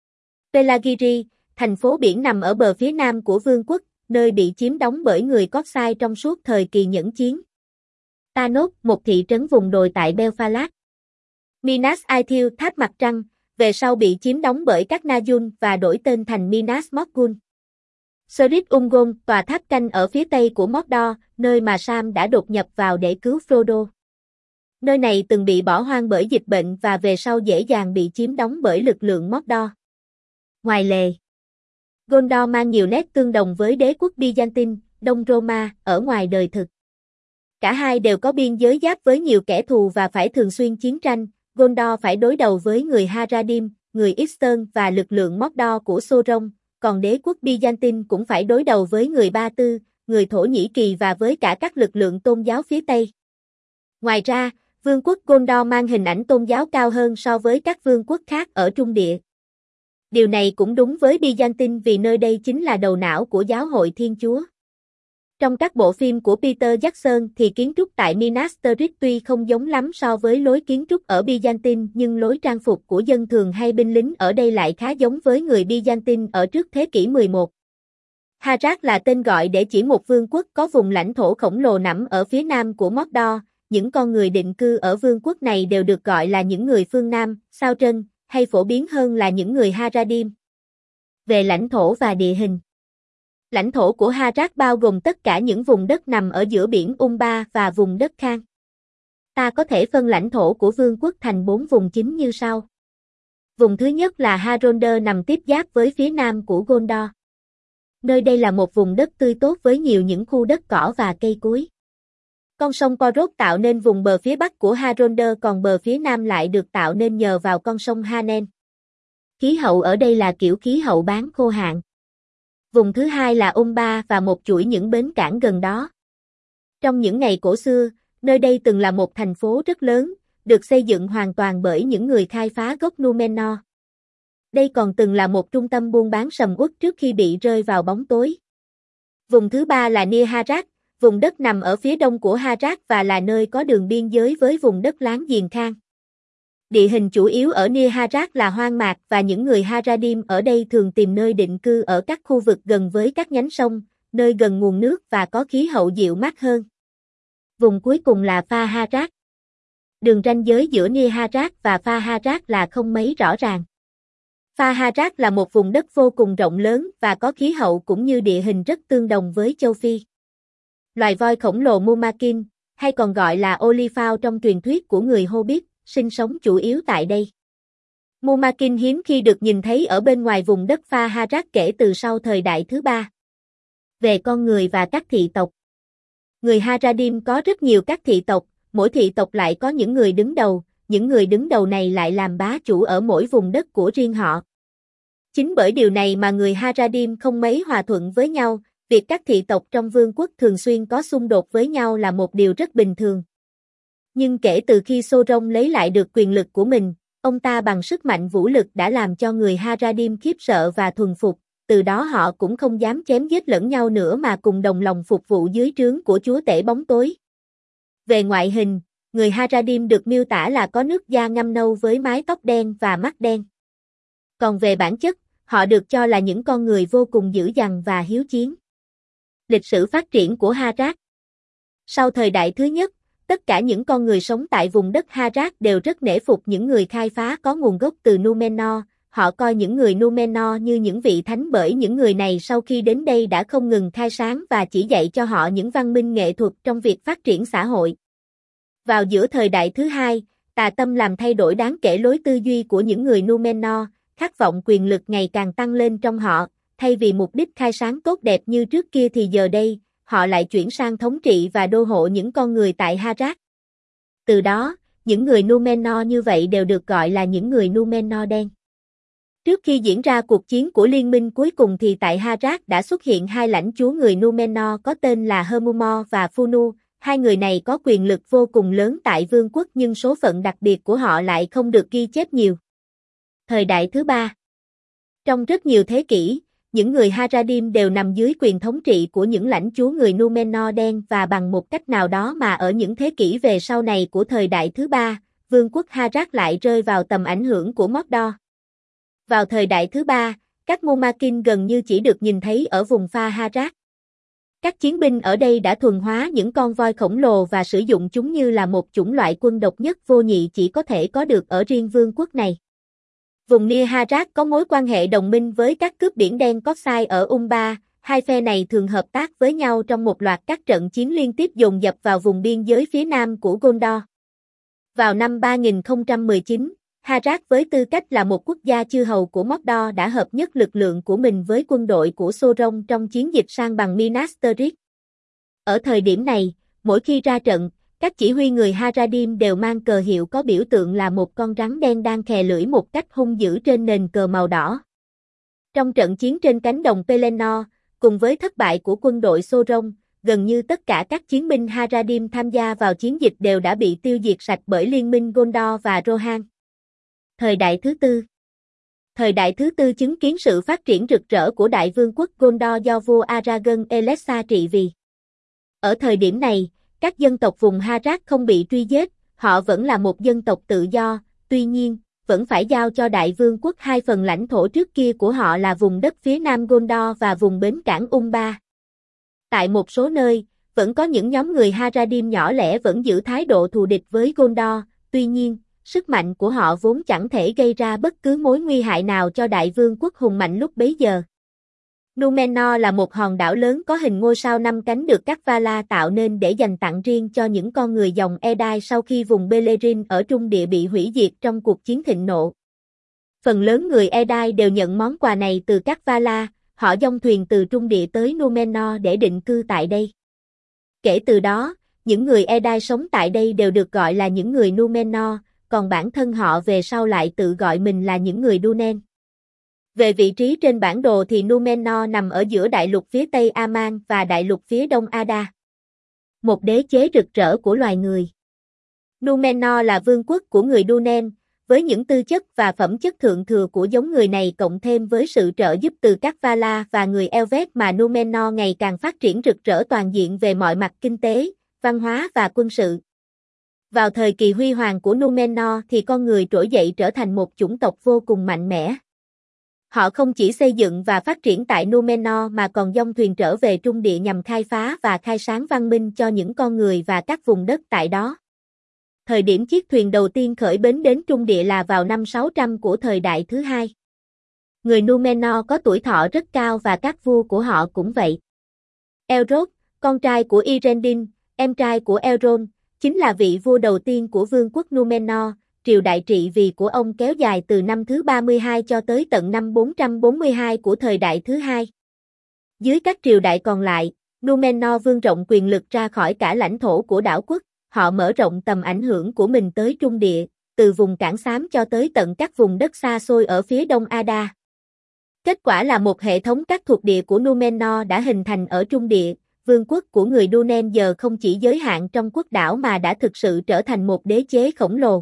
Pelagiri, thành phố biển nằm ở bờ phía nam của vương quốc, nơi bị chiếm đóng bởi người Cotsai trong suốt thời kỳ nhẫn chiến. Thanos, một thị trấn vùng đồi tại Belfalat. Minas Ithil, tháp mặt trăng, về sau bị chiếm đóng bởi các Najun và đổi tên thành Minas Morgul. Cirith Ungol, tòa tháp canh ở phía tây của Mordor, nơi mà Sam đã đột nhập vào để cứu Frodo. Nơi này từng bị bỏ hoang bởi dịch bệnh và về sau dễ dàng bị chiếm đóng bởi lực lượng Mordor. Ngoài lề, Gondor mang nhiều nét tương đồng với đế quốc Byzantine, Đông Roma, ở ngoài đời thực. Cả hai đều có biên giới giáp với nhiều kẻ thù và phải thường xuyên chiến tranh. Gondor phải đối đầu với người Haradim, người Eastern và lực lượng Mordor của Sauron, còn đế quốc Byzantine cũng phải đối đầu với người Ba Tư, người Thổ Nhĩ Kỳ và với cả các lực lượng tôn giáo phía Tây. Ngoài ra, vương quốc Gondor mang hình ảnh tôn giáo cao hơn so với các vương quốc khác ở Trung Địa. Điều này cũng đúng với Byzantine vì nơi đây chính là đầu não của giáo hội Thiên Chúa. Trong các bộ phim của Peter Jackson thì kiến trúc tại Minas Tirith tuy không giống lắm so với lối kiến trúc ở Byzantine nhưng lối trang phục của dân thường hay binh lính ở đây lại khá giống với người Byzantine ở trước thế kỷ 11. Harad là tên gọi để chỉ một vương quốc có vùng lãnh thổ khổng lồ nằm ở phía nam của Mordor. Những con người định cư ở vương quốc này đều được gọi là những người phương Nam, Southern, hay phổ biến hơn là những người Haradim. Về lãnh thổ và địa hình, lãnh thổ của Harad bao gồm tất cả những vùng đất nằm ở giữa biển Umbar và vùng đất Khan. Ta có thể phân lãnh thổ của vương quốc thành 4 vùng chính như sau. Vùng thứ nhất là Haronder nằm tiếp giáp với phía nam của Gondor. Nơi đây là một vùng đất tươi tốt với nhiều những khu đất cỏ và cây cối. Con sông Porot tạo nên vùng bờ phía bắc của Haronder còn bờ phía nam lại được tạo nên nhờ vào con sông Hanen. Khí hậu ở đây là kiểu khí hậu bán khô hạn. Vùng thứ hai là Umbar và một chuỗi những bến cảng gần đó. Trong những ngày cổ xưa, nơi đây từng là một thành phố rất lớn, được xây dựng hoàn toàn bởi những người khai phá gốc Númenor. Đây còn từng là một trung tâm buôn bán sầm uất trước khi bị rơi vào bóng tối. Vùng thứ ba là Nia Harad, vùng đất nằm ở phía đông của Harad và là nơi có đường biên giới với vùng đất láng giềng Khan. Địa hình chủ yếu ở Nia Harad là hoang mạc và những người Haradim ở đây thường tìm nơi định cư ở các khu vực gần với các nhánh sông, nơi gần nguồn nước và có khí hậu dịu mát hơn. Vùng cuối cùng là Pha Harad. Đường ranh giới giữa Nia Harad và Pha Harad là không mấy rõ ràng. Pha Harad là một vùng đất vô cùng rộng lớn và có khí hậu cũng như địa hình rất tương đồng với châu Phi. Loài voi khổng lồ Mumakin, hay còn gọi là Olifau trong truyền thuyết của người Hobbit, sinh sống chủ yếu tại đây. Mumakin hiếm khi được nhìn thấy ở bên ngoài vùng đất Pha Harad kể từ sau thời đại thứ ba. Về con người và các thị tộc. Người Haradim có rất nhiều các thị tộc, mỗi thị tộc lại có những người đứng đầu, những người đứng đầu này lại làm bá chủ ở mỗi vùng đất của riêng họ. Chính bởi điều này mà người Haradim không mấy hòa thuận với nhau, việc các thị tộc trong vương quốc thường xuyên có xung đột với nhau là một điều rất bình thường. Nhưng kể từ khi Sauron lấy lại được quyền lực của mình, ông ta bằng sức mạnh vũ lực đã làm cho người Haradim khiếp sợ và thuần phục, từ đó họ cũng không dám chém giết lẫn nhau nữa mà cùng đồng lòng phục vụ dưới trướng của chúa tể bóng tối. Về ngoại hình, người Haradim được miêu tả là có nước da ngăm nâu với mái tóc đen và mắt đen. Còn về bản chất, họ được cho là những con người vô cùng dữ dằn và hiếu chiến. Lịch sử phát triển của Harad. Sau thời đại thứ nhất, tất cả những con người sống tại vùng đất Harad đều rất nể phục những người khai phá có nguồn gốc từ Númenor. Họ coi những người Númenor như những vị thánh bởi những người này sau khi đến đây đã không ngừng khai sáng và chỉ dạy cho họ những văn minh nghệ thuật trong việc phát triển xã hội. Vào giữa thời đại thứ hai, tà tâm làm thay đổi đáng kể lối tư duy của những người Númenor, khát vọng quyền lực ngày càng tăng lên trong họ, thay vì mục đích khai sáng tốt đẹp như trước kia thì giờ đây, họ lại chuyển sang thống trị và đô hộ những con người tại Harad. Từ đó, những người Númenor như vậy đều được gọi là những người Númenor đen. Trước khi diễn ra cuộc chiến của liên minh cuối cùng thì tại Harad đã xuất hiện hai lãnh chúa người Númenor có tên là Hermumor và Funu. Hai người này có quyền lực vô cùng lớn tại vương quốc nhưng số phận đặc biệt của họ lại không được ghi chép nhiều. Thời đại thứ ba. Trong rất nhiều thế kỷ, những người Haradim đều nằm dưới quyền thống trị của những lãnh chúa người Númenor đen và bằng một cách nào đó mà ở những thế kỷ về sau này của thời đại thứ ba, vương quốc Harad lại rơi vào tầm ảnh hưởng của Mordor. Vào thời đại thứ ba, các Mumakin gần như chỉ được nhìn thấy ở vùng pha Harad. Các chiến binh ở đây đã thuần hóa những con voi khổng lồ và sử dụng chúng như là một chủng loại quân độc nhất vô nhị chỉ có thể có được ở riêng vương quốc này. Vùng Nia Harad có mối quan hệ đồng minh với các cướp biển đen Coxai ở Umbar, hai phe này thường hợp tác với nhau trong một loạt các trận chiến liên tiếp dồn dập vào vùng biên giới phía nam của Gondor. Vào năm 3019, Harad với tư cách là một quốc gia chư hầu của Mordor đã hợp nhất lực lượng của mình với quân đội của Sauron trong chiến dịch san bằng Minas Tirith. Ở thời điểm này, mỗi khi ra trận, các chỉ huy người Haradim đều mang cờ hiệu có biểu tượng là một con rắn đen đang khè lưỡi một cách hung dữ trên nền cờ màu đỏ. Trong trận chiến trên cánh đồng Pelennor, cùng với thất bại của quân đội Sauron, gần như tất cả các chiến binh Haradim tham gia vào chiến dịch đều đã bị tiêu diệt sạch bởi liên minh Gondor và Rohan. Thời đại thứ tư. Thời đại thứ tư chứng kiến sự phát triển rực rỡ của đại vương quốc Gondor do vua Aragorn Elessar trị vì. Ở thời điểm này, các dân tộc vùng Harad không bị truy giết, họ vẫn là một dân tộc tự do, tuy nhiên, vẫn phải giao cho đại vương quốc hai phần lãnh thổ trước kia của họ là vùng đất phía nam Gondor và vùng bến cảng Umbar. Tại một số nơi, vẫn có những nhóm người Haradim nhỏ lẻ vẫn giữ thái độ thù địch với Gondor, tuy nhiên, sức mạnh của họ vốn chẳng thể gây ra bất cứ mối nguy hại nào cho đại vương quốc hùng mạnh lúc bấy giờ. Númenor là một hòn đảo lớn có hình ngôi sao 5 cánh được các Valar tạo nên để dành tặng riêng cho những con người dòng Edain sau khi vùng Beleriand ở Trung Địa bị hủy diệt trong cuộc chiến thịnh nộ. Phần lớn người Edain đều nhận món quà này từ các Valar, họ dông thuyền từ Trung Địa tới Númenor để định cư tại đây. Kể từ đó, những người Edain sống tại đây đều được gọi là những người Númenor, còn bản thân họ về sau lại tự gọi mình là những người Dúnen. Về vị trí trên bản đồ thì Númenor nằm ở giữa đại lục phía Tây Aman và đại lục phía Đông Ada. Một đế chế rực rỡ của loài người. Númenor là vương quốc của người Dúnen, với những tư chất và phẩm chất thượng thừa của giống người này cộng thêm với sự trợ giúp từ các Valar và người Elvet mà Númenor ngày càng phát triển rực rỡ toàn diện về mọi mặt kinh tế, văn hóa và quân sự. Vào thời kỳ huy hoàng của Númenor thì con người trỗi dậy trở thành một chủng tộc vô cùng mạnh mẽ. Họ không chỉ xây dựng và phát triển tại Númenor mà còn dông thuyền trở về Trung Địa nhằm khai phá và khai sáng văn minh cho những con người và các vùng đất tại đó. Thời điểm chiếc thuyền đầu tiên khởi bến đến Trung Địa là vào năm 600 của thời đại thứ hai. Người Númenor có tuổi thọ rất cao và các vua của họ cũng vậy. Elrond, con trai của Irendil, em trai của Elrond, chính là vị vua đầu tiên của vương quốc Númenor. Triều đại trị vì của ông kéo dài từ năm thứ 32 cho tới tận năm 442 của thời đại thứ hai. Dưới các triều đại còn lại, Númenor vươn rộng quyền lực ra khỏi cả lãnh thổ của đảo quốc, họ mở rộng tầm ảnh hưởng của mình tới Trung Địa, từ vùng Cảng Xám cho tới tận các vùng đất xa xôi ở phía đông Ada. Kết quả là một hệ thống các thuộc địa của Númenor đã hình thành ở Trung Địa, vương quốc của người Dúnen giờ không chỉ giới hạn trong quốc đảo mà đã thực sự trở thành một đế chế khổng lồ.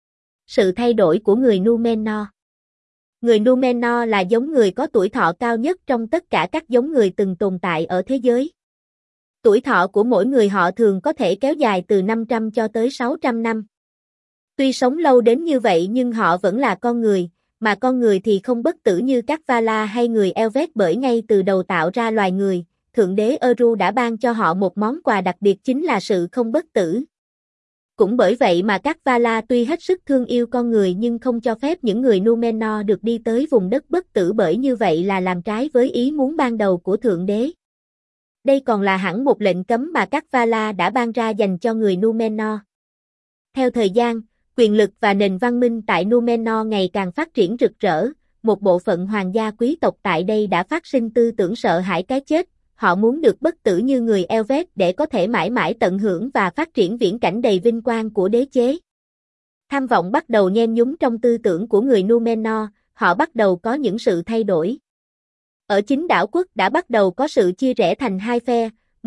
Sự thay đổi của người Númenor. Người Númenor là giống người có tuổi thọ cao nhất trong tất cả các giống người từng tồn tại ở thế giới. Tuổi thọ của mỗi người họ thường có thể kéo dài từ 500 cho tới 600 năm. Tuy sống lâu đến như vậy nhưng họ vẫn là con người, mà con người thì không bất tử như các Valar hay người Elvet bởi ngay từ đầu tạo ra loài người, Thượng đế Eru đã ban cho họ một món quà đặc biệt chính là sự không bất tử. Cũng bởi vậy mà các Valar tuy hết sức thương yêu con người nhưng không cho phép những người Númenor được đi tới vùng đất bất tử bởi như vậy là làm trái với ý muốn ban đầu của Thượng đế. Đây còn là hẳn một lệnh cấm mà các Valar đã ban ra dành cho người Númenor. Theo thời gian, quyền lực và nền văn minh tại Númenor ngày càng phát triển rực rỡ, một bộ phận hoàng gia quý tộc tại đây đã phát sinh tư tưởng sợ hãi cái chết. Họ muốn được bất tử như người Elvet để có thể mãi mãi tận hưởng và phát triển viễn cảnh đầy vinh quang của đế chế. Tham vọng bắt đầu nhen nhúm trong tư tưởng của người Númenor, họ bắt đầu có những sự thay đổi. Ở chính đảo quốc đã bắt đầu có sự chia rẽ thành hai phe,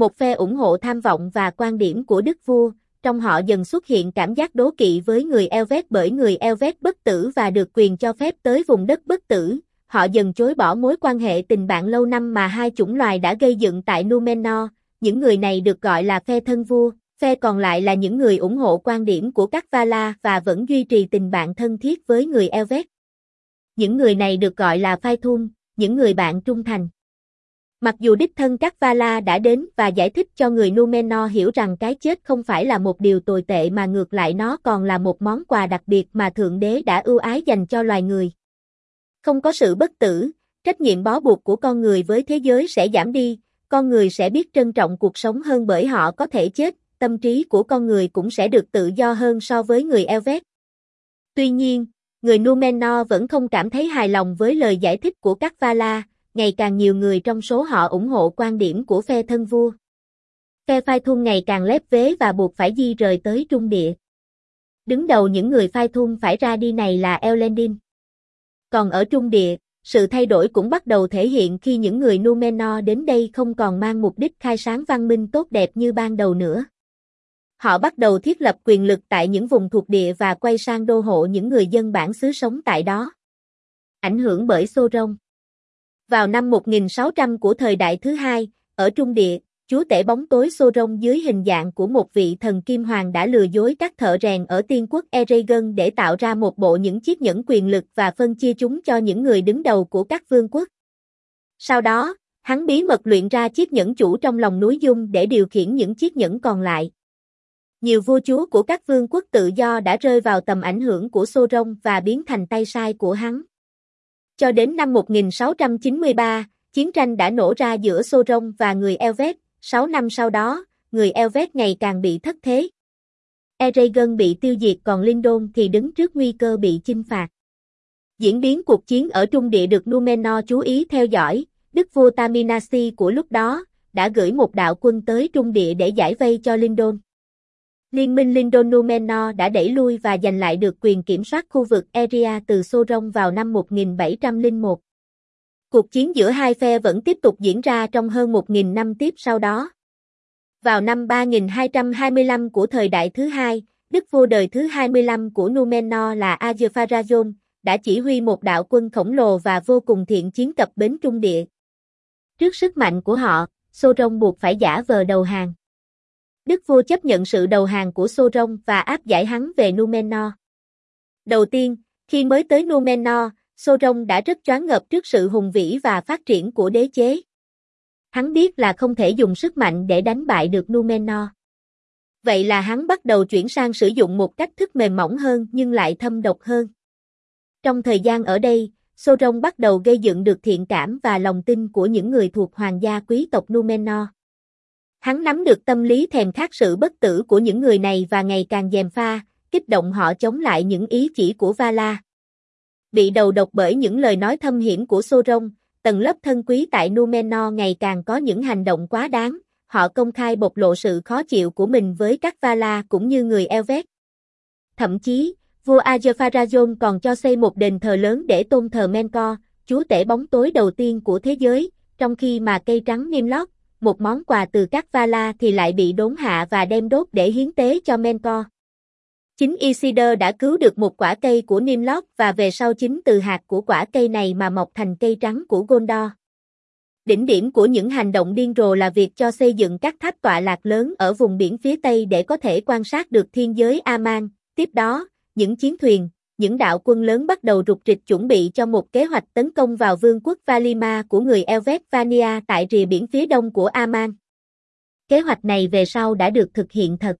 một phe ủng hộ tham vọng và quan điểm của đức vua, trong họ dần xuất hiện cảm giác đố kỵ với người Elvet bởi người Elvet bất tử và được quyền cho phép tới vùng đất bất tử. Họ dần chối bỏ mối quan hệ tình bạn lâu năm mà hai chủng loài đã gây dựng tại Númenor. Những người này được gọi là phe thân vua, phe còn lại là những người ủng hộ quan điểm của các Valar và vẫn duy trì tình bạn thân thiết với người Elvet. Những người này được gọi là phai thun, những người bạn trung thành. Mặc dù đích thân các Valar đã đến và giải thích cho người Númenor hiểu rằng cái chết không phải là một điều tồi tệ mà ngược lại nó còn là một món quà đặc biệt mà Thượng Đế đã ưu ái dành cho loài người. Không có sự bất tử, trách nhiệm bó buộc của con người với thế giới sẽ giảm đi, con người sẽ biết trân trọng cuộc sống hơn bởi họ có thể chết, tâm trí của con người cũng sẽ được tự do hơn so với người Elvet. Tuy nhiên, người Númenor vẫn không cảm thấy hài lòng với lời giải thích của các Valar, ngày càng nhiều người trong số họ ủng hộ quan điểm của phe thân vua. Phe phai thun ngày càng lép vế và buộc phải di rời tới Trung Địa. Đứng đầu những người phai thun phải ra đi này là Elendil. Còn ở Trung Địa, sự thay đổi cũng bắt đầu thể hiện khi những người Númenor đến đây không còn mang mục đích khai sáng văn minh tốt đẹp như ban đầu nữa. Họ bắt đầu thiết lập quyền lực tại những vùng thuộc địa và quay sang đô hộ những người dân bản xứ sống tại đó. Ảnh hưởng bởi Sauron. Vào năm 1600 của thời đại thứ hai, ở Trung Địa, chúa tể bóng tối Sauron dưới hình dạng của một vị thần kim hoàng đã lừa dối các thợ rèn ở tiên quốc Eregion để tạo ra một bộ những chiếc nhẫn quyền lực và phân chia chúng cho những người đứng đầu của các vương quốc. Sau đó, hắn bí mật luyện ra chiếc nhẫn chủ trong lòng núi Dung để điều khiển những chiếc nhẫn còn lại. Nhiều vua chúa của các vương quốc tự do đã rơi vào tầm ảnh hưởng của Sauron và biến thành tay sai của hắn. Cho đến năm 1693, chiến tranh đã nổ ra giữa Sauron và người Elvet. 6 năm sau đó, người Elvet ngày càng bị thất thế. Eregion bị tiêu diệt còn Lindon thì đứng trước nguy cơ bị chinh phạt. Diễn biến cuộc chiến ở Trung Địa được Númenor chú ý theo dõi. Đức vua Taminasi của lúc đó đã gửi một đạo quân tới Trung Địa để giải vây cho Lindon. Liên minh Lindon-Númenor đã đẩy lui và giành lại được quyền kiểm soát khu vực Eria từ Sauron vào năm 1701. Cuộc chiến giữa hai phe vẫn tiếp tục diễn ra trong hơn 1.000 năm tiếp sau đó. Vào năm 3225 của thời đại thứ hai, đức vua đời thứ 25 của Númenor là Ar-Pharazôn đã chỉ huy một đạo quân khổng lồ và vô cùng thiện chiến cập bến Trung Địa. Trước sức mạnh của họ, Sauron buộc phải giả vờ đầu hàng. Đức vua chấp nhận sự đầu hàng của Sauron và áp giải hắn về Númenor. Đầu tiên, khi mới tới Númenor, Sauron đã rất choáng ngợp trước sự hùng vĩ và phát triển của đế chế. Hắn biết là không thể dùng sức mạnh để đánh bại được Númenor. Vậy là hắn bắt đầu chuyển sang sử dụng một cách thức mềm mỏng hơn nhưng lại thâm độc hơn. Trong thời gian ở đây, Sauron bắt đầu gây dựng được thiện cảm và lòng tin của những người thuộc hoàng gia quý tộc Númenor. Hắn nắm được tâm lý thèm khát sự bất tử của những người này và ngày càng gièm pha, kích động họ chống lại những ý chỉ của Valar. Bị đầu độc bởi những lời nói thâm hiểm của Sauron, tầng lớp thân quý tại Númenor ngày càng có những hành động quá đáng, họ công khai bộc lộ sự khó chịu của mình với các Valar cũng như người Elvet. Thậm chí, vua Ar-Pharazôn còn cho xây một đền thờ lớn để tôn thờ Menkor, chúa tể bóng tối đầu tiên của thế giới, trong khi mà cây trắng Nimlot, một món quà từ các Valar thì lại bị đốn hạ và đem đốt để hiến tế cho Menkor. Chính Isildur đã cứu được một quả cây của Nimlot và về sau chính từ hạt của quả cây này mà mọc thành cây trắng của Gondor. Đỉnh điểm của những hành động điên rồ là việc cho xây dựng các tháp tọa lạc lớn ở vùng biển phía Tây để có thể quan sát được thiên giới Aman. Tiếp đó, những chiến thuyền, những đạo quân lớn bắt đầu rục rịch chuẩn bị cho một kế hoạch tấn công vào vương quốc Valinor của người Elvet Vania tại rìa biển phía đông của Aman. Kế hoạch này về sau đã được thực hiện thật.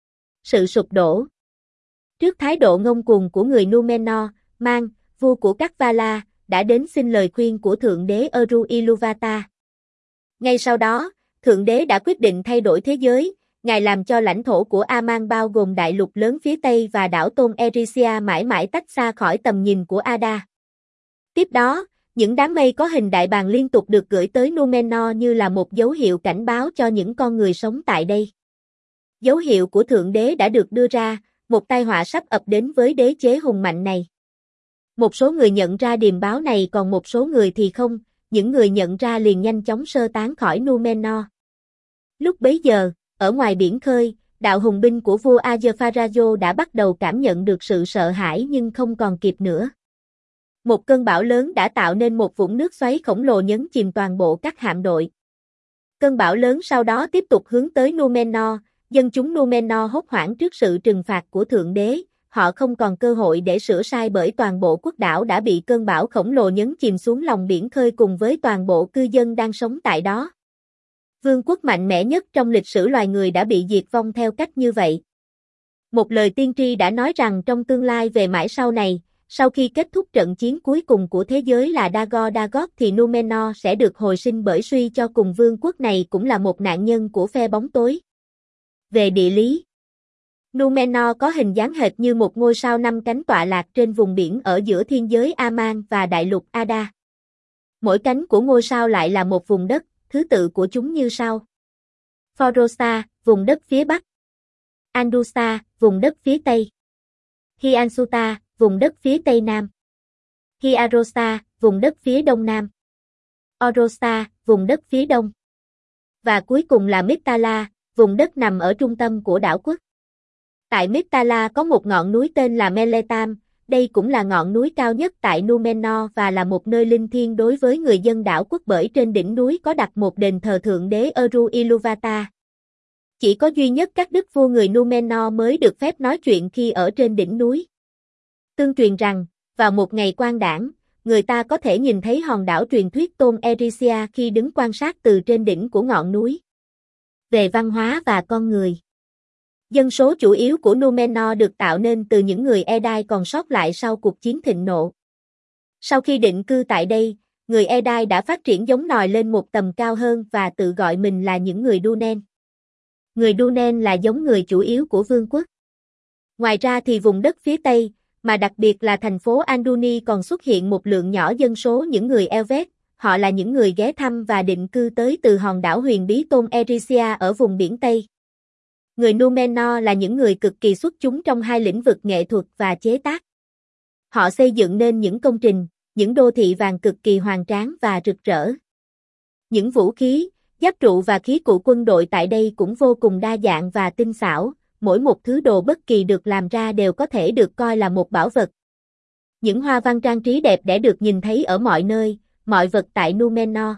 Sự sụp đổ. Trước thái độ ngông cuồng của người Númenor, Mang, vua của các Valar, đã đến xin lời khuyên của Thượng đế Eru Ilúvatar. Ngay sau đó, Thượng đế đã quyết định thay đổi thế giới, Ngài làm cho lãnh thổ của Aman bao gồm đại lục lớn phía Tây và đảo Tôn Erisia mãi mãi tách xa khỏi tầm nhìn của Ada. Tiếp đó, những đám mây có hình đại bàng liên tục được gửi tới Númenor như là một dấu hiệu cảnh báo cho những con người sống tại đây. Dấu hiệu của Thượng đế đã được đưa ra, một tai họa sắp ập đến với đế chế hùng mạnh này. Một số người nhận ra điềm báo này còn một số người thì không, những người nhận ra liền nhanh chóng sơ tán khỏi Númenor. Lúc bấy giờ, ở ngoài biển khơi, đạo hùng binh của vua Ajerfarajo đã bắt đầu cảm nhận được sự sợ hãi nhưng không còn kịp nữa. Một cơn bão lớn đã tạo nên một vũng nước xoáy khổng lồ nhấn chìm toàn bộ các hạm đội. Cơn bão lớn sau đó tiếp tục hướng tới Númenor, dân chúng Númenor hốt hoảng trước sự trừng phạt của Thượng Đế, họ không còn cơ hội để sửa sai bởi toàn bộ quốc đảo đã bị cơn bão khổng lồ nhấn chìm xuống lòng biển khơi cùng với toàn bộ cư dân đang sống tại đó. Vương quốc mạnh mẽ nhất trong lịch sử loài người đã bị diệt vong theo cách như vậy. Một lời tiên tri đã nói rằng trong tương lai về mãi sau này, sau khi kết thúc trận chiến cuối cùng của thế giới là Dagor Dagoth thì Númenor sẽ được hồi sinh bởi suy cho cùng vương quốc này cũng là một nạn nhân của phe bóng tối. Về địa lý, Númenor có hình dáng hệt như một ngôi sao 5 cánh tọa lạc trên vùng biển ở giữa thiên giới Aman và đại lục Ada. Mỗi cánh của ngôi sao lại là một vùng đất, thứ tự của chúng như sau. Forosta, vùng đất phía Bắc. Andusa, vùng đất phía Tây. Hiansuta, vùng đất phía Tây Nam. Hiarosa, vùng đất phía Đông Nam. Orosa, vùng đất phía Đông. Và cuối cùng là Mistala, vùng đất nằm ở trung tâm của đảo quốc. Tại Mistala có một ngọn núi tên là Meletam, đây cũng là ngọn núi cao nhất tại Númenor và là một nơi linh thiêng đối với người dân đảo quốc bởi trên đỉnh núi có đặt một đền thờ thượng đế Eru Ilúvatar. Chỉ có duy nhất các đức vua người Númenor mới được phép nói chuyện khi ở trên đỉnh núi. Tương truyền rằng, vào một ngày quang đãng, người ta có thể nhìn thấy hòn đảo truyền thuyết Tôn Erisia khi đứng quan sát từ trên đỉnh của ngọn núi. Về văn hóa và con người, dân số chủ yếu của Númenor được tạo nên từ những người Edain còn sót lại sau cuộc chiến thịnh nộ. Sau khi định cư tại đây, người Edain đã phát triển giống nòi lên một tầm cao hơn và tự gọi mình là những người Dúnen. Người Dúnen là giống người chủ yếu của vương quốc. Ngoài ra thì vùng đất phía Tây, mà đặc biệt là thành phố Andúni còn xuất hiện một lượng nhỏ dân số những người Elvet, họ là những người ghé thăm và định cư tới từ hòn đảo huyền bí Tôn Erisia ở vùng biển Tây. Người Númenor là những người cực kỳ xuất chúng trong hai lĩnh vực nghệ thuật và chế tác. Họ xây dựng nên những công trình, những đô thị vàng cực kỳ hoành tráng và rực rỡ. Những vũ khí, giáp trụ và khí cụ quân đội tại đây cũng vô cùng đa dạng và tinh xảo, mỗi một thứ đồ bất kỳ được làm ra đều có thể được coi là một bảo vật. Những hoa văn trang trí đẹp đẽ được nhìn thấy ở mọi nơi, mọi vật tại Númenor.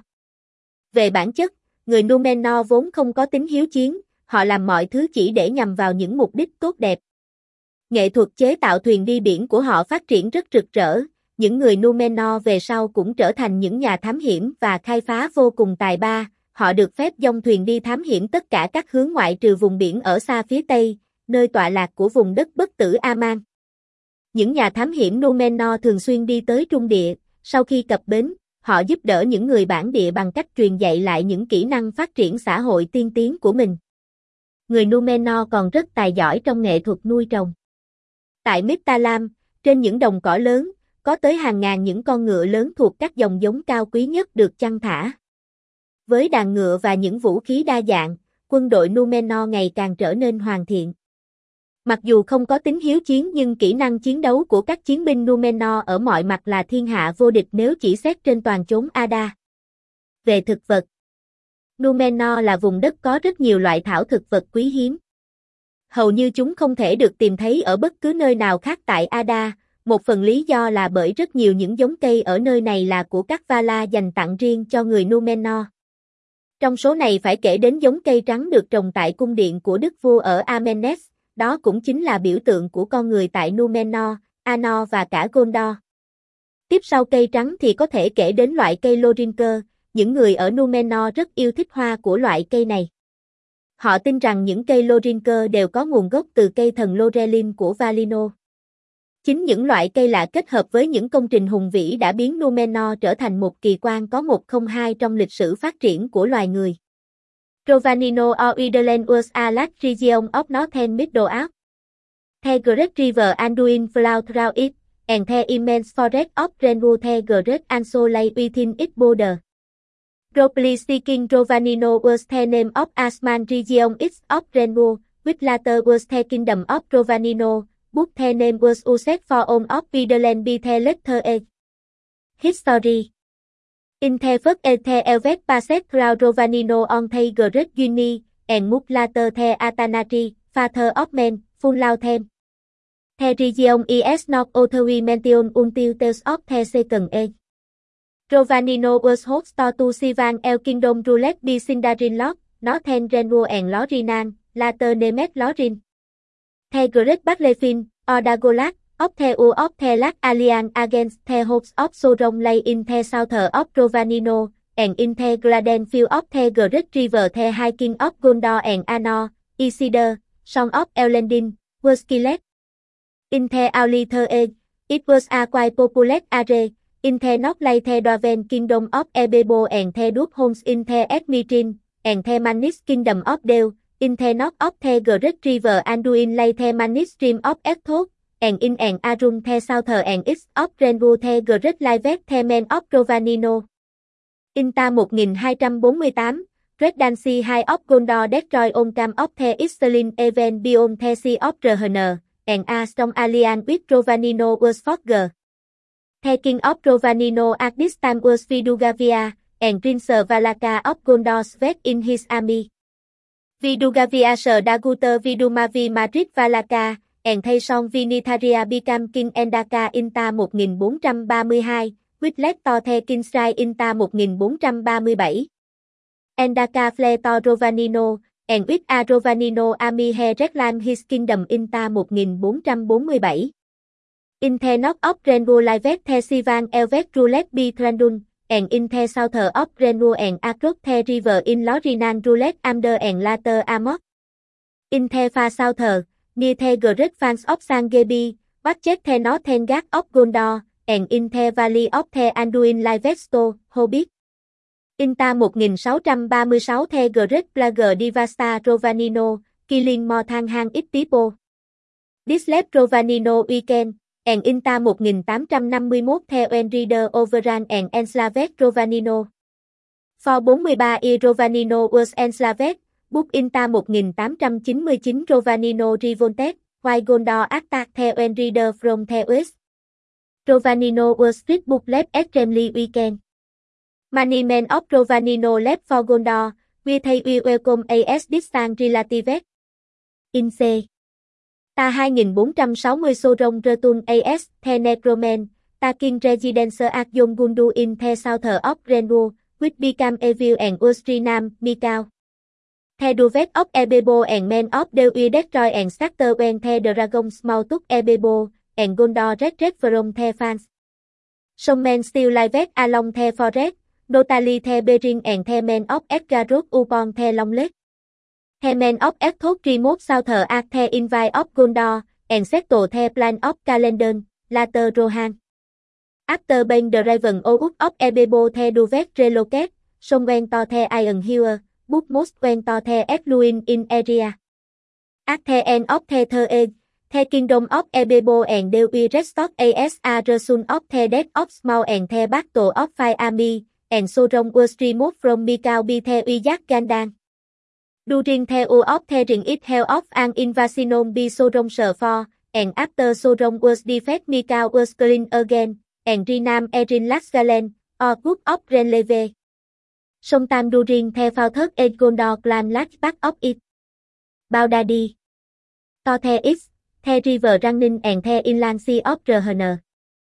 Về bản chất, người Númenor vốn không có tính hiếu chiến, họ làm mọi thứ chỉ để nhằm vào những mục đích tốt đẹp. Nghệ thuật chế tạo thuyền đi biển của họ phát triển rất rực rỡ, những người Númenor về sau cũng trở thành những nhà thám hiểm và khai phá vô cùng tài ba, họ được phép dong thuyền đi thám hiểm tất cả các hướng ngoại trừ vùng biển ở xa phía Tây, nơi tọa lạc của vùng đất bất tử Aman. Những nhà thám hiểm Númenor thường xuyên đi tới Trung Địa, sau khi cập bến, họ giúp đỡ những người bản địa bằng cách truyền dạy lại những kỹ năng phát triển xã hội tiên tiến của mình. Người Númenor còn rất tài giỏi trong nghệ thuật nuôi trồng. Tại Mistalam, trên những đồng cỏ lớn, có tới hàng ngàn những con ngựa lớn thuộc các dòng giống cao quý nhất được chăn thả. Với đàn ngựa và những vũ khí đa dạng, quân đội Númenor ngày càng trở nên hoàn thiện. Mặc dù không có tính hiếu chiến nhưng kỹ năng chiến đấu của các chiến binh Númenor ở mọi mặt là thiên hạ vô địch nếu chỉ xét trên toàn chốn Ada. Về thực vật, Númenor là vùng đất có rất nhiều loại thảo thực vật quý hiếm. Hầu như chúng không thể được tìm thấy ở bất cứ nơi nào khác tại Ada, một phần lý do là bởi rất nhiều những giống cây ở nơi này là của các Valar dành tặng riêng cho người Númenor. Trong số này phải kể đến giống cây trắng được trồng tại cung điện của đức vua ở Amenes, đó cũng chính là biểu tượng của con người tại Númenor, Anor và cả Gondor. Tiếp sau cây trắng thì có thể kể đến loại cây Lorinker, những người ở Númenor rất yêu thích hoa của loại cây này. Họ tin rằng những cây Lorinker đều có nguồn gốc từ cây thần Lorelin của Valinor. Chính những loại cây lạ kết hợp với những công trình hùng vĩ đã biến Númenor trở thành một kỳ quan có 102 trong lịch sử phát triển của loài người. Rovanino Oiderland was a large region of northern Middle-earth. The Great River Anduin flowed through it, and the immense forest of Renwood the Great also lay within its border. Roughly speaking, Rovanino was the name of a small region east of Renwood, which later was the kingdom of Rovanino, but the name was used for all of Widerland by the latter age. History. In the first age the Elves passed through Rovanino on the Great Journey, and move later the Atanari, father of men, full lao them. The region is not authorimentation until tales of the second age. Giovannino was host to Sivan el Kingdom Roulette B Sindarin Lot, Northern Renwo and Lorinan, later named Lorin. The Great Battlefield, Odagolat, of the U of the Lac Alliance against the hopes of Sorong lay in the south of Giovannino, and in the Gladen field of the Great River the hiking of Gondor and Anor, Isildur, son of Elendil, was killed. In the early third age, it was a quite populous area. In the north lay the Dwarven kingdom of Ebebo and the Dwarf homes in the Esmithrin, and the Manix kingdom of Dale. In the north of the Great River Anduin lay the Manix stream of Esthos, and in and Arum the south and east of Renwu the Great Livet the men of Giovannino. In ta 1248, Red Dancy High of Gondor destroy on cam of the Easterlin event beyond the Sea of Rhn, and a strong alliance with Giovannino was forged. The king of Giovannino at this time was Vidugavia, and Prince Valaka of Gondor fled in his army. Vidugavia sir Daguter Vidumavi Madrid Valaka, and Thason Vinitharia became King Endaka in ta 1432, which led to the King's Rise in ta 1437. Endaka fled to Giovannino, and with a Giovannino army he reclaimed his kingdom in ta 1447. In the north of Renwu Livet the Sivan Elvet Roulette B Trandun, and in the south of Renwu and across the river in Lorinan Roulette Amder and later Amok. In the far south, near the Great Fans of Sangebi, budget the northern gap of Gondor, and in the valley of the Anduin Livesto, Hobbit. In ta 1636 the Great Plague devastate Giovannino, killing more than 100 people. This left Giovannino weekend. And in ta 1851 theo Enrider Overran and enslaved Giovannino. For 43 years Giovannino was enslaved, but in ta 1899 Giovannino revolted, while Gondor attacked theo Enrider from the west. Giovannino was stripped but left extremely weakened. Many men of Giovannino left for Gondor, with they welcome as distant relatives. In C. Ta 2460 Sorong Retun AS, The Necroman, Ta King Residence at Yongundu in the south of Renwu, which became evil and Ustrinam, Mikau. The Duvet of Ebebo and men of Dewi destroy and scatter when the dragons took Ebebo, and Gondor red from the fans. Some men still live along the forest, notably the Bering and the men of Edgarroth upon the Long Lake. The men of Esthos remote south at the invite of Gondor, and settle the plan of Calendon, later Rohan. After being the Raven out of Ebebo the Duvet relocate, some went to the Iron Hill, but most went to the Esluin in area. At the end of the third age, the kingdom of Ebebo and Dewi restored as a result of the death of Small and the battle of Five Army, and Sorong was removed from Mikau by the Uyak Gandang. During the war of the ring it held off an invasion by Sorong for, and after Sorong was defeated Mikau was clean again, and renamed Erin Lasgalen, or Group of Renleve. Sometime during the fourth age Gondor claimed large part of it. Baudadi. To the east, the river Rangnin and the inland sea of Rhn.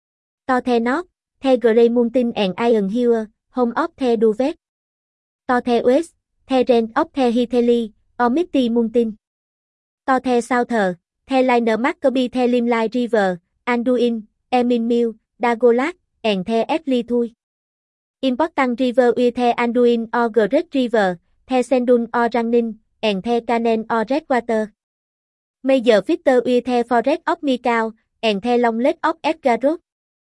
To the north, the Grey Mountain and Iron Hill, home of the Duvet. To the west, the range of the Hitheli, or Misty Mountain. To the south, the liner Maccabi the Limelight River, Anduin, Emin Mill, Dagolat, and the Esli Important river with the Anduin or Great River, the Sendun or Rangnin, and the Canen or Redwater. Major feature with the forest of Mikau, and the long lake of Edgarroth.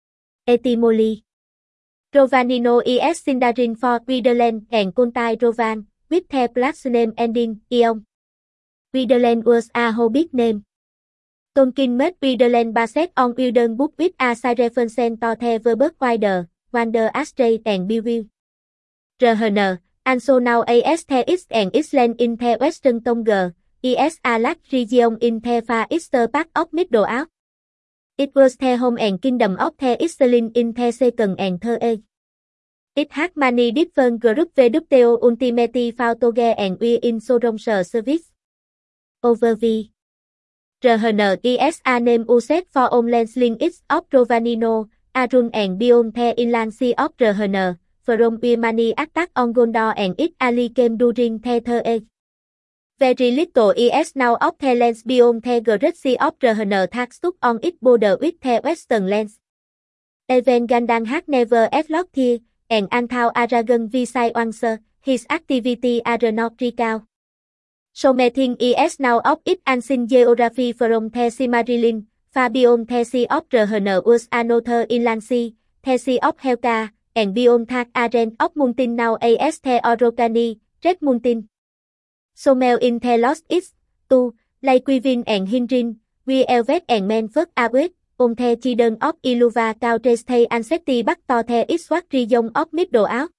Etymology. Giovannino is Sindarin for Widerland and Contai Rovan, with the place name ending, Eon. Widerland was a hobbit name. Tolkien made Widerland based on Wilden book with a reference to the verb wider, wander astray and bewilder. Rhn, also now as the East and Eastland in the Western Tongue, is a large region in the far eastern part of Middle Earth. It was the home and kingdom of the Easterling in the second and third age. XH Money Different Group VWTO Ultimate Photoge and We Insurance Service. Overview. RHNISA name used for online links of Rovanino, Arun and Beyond the Inland Sea of RHN, from We Money attack on Gondor and Italy came during the third. Very little is now of the lands beyond the Great Sea of RHN that stood on its border with the western lands. Even Gandalf had never explored here, and until Aragorn visited once, his activity are not recalled. So many is now of its ancient geography from the Silmarillion, far beyond the Sea of RHN was another inland sea, the Sea of Helka, and beyond that Arent of Mountain now as the Orocani, Red Mountain. So mel in the lost east, to, like Quivin and Hindrin, we Elvet and Menford Awet, on the Children of Iluva cao trên the Ancestry Bắc to the Iswat region of Middle Out.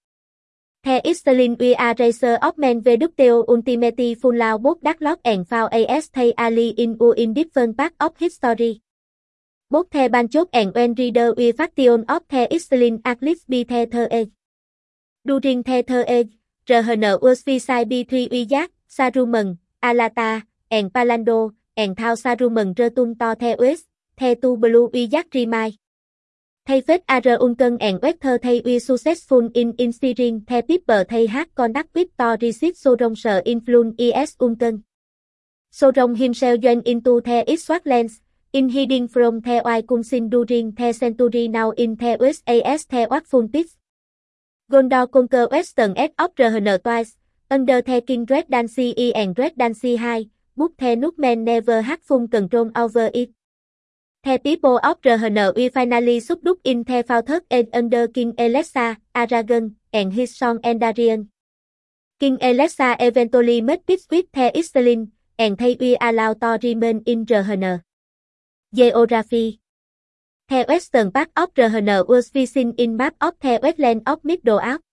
The Istelin we are racer of men VWTO Ultimate Full Lao both Dark Lord and found as the Ali in different part of history. Both the Banchok and When Reader we faction of the Istelin at least be the third. During the third, RHN was beside B3 Uyak, Saruman, Alata, and Palando, and Thao Saruman Retun to the west, the two blue Uyak Remai. Thay phết ar unken and weather thay we successful in inspiring the people thay hát conduct with to receive Sorong influence is unken. Sorong himself joined into the Iswat lands, in hiding from the Oai Kunsin during the century now in the west as the Watful Pits. Gondor conquer western edge of RHN twice, under the King Red Dancy I and Red Dancy II, but the Northmen never had full control over it. The people of RHN we finally subdued in the Falthurst and under King Elisha, Aragorn, and his son Endarion. King Elisha eventually made peace with the Istelin, and they we allowed to remain in RHN. Geography. The western part of RHN was facing in map of the wetland of Middle Out.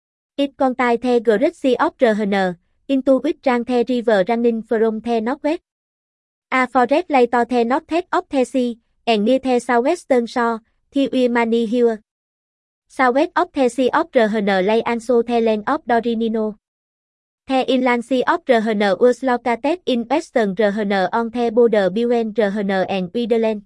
It contained the Great Sea of RHN, into which ran the river running from the northwest. A forest lay to the northeast of the sea, and near the southwestern shore, the Uimani Hill. Southwest of the Sea of RHN lay also the land of Dorinino. The inland sea of RHN was located in western RHN on the border between RHN and Uiderland.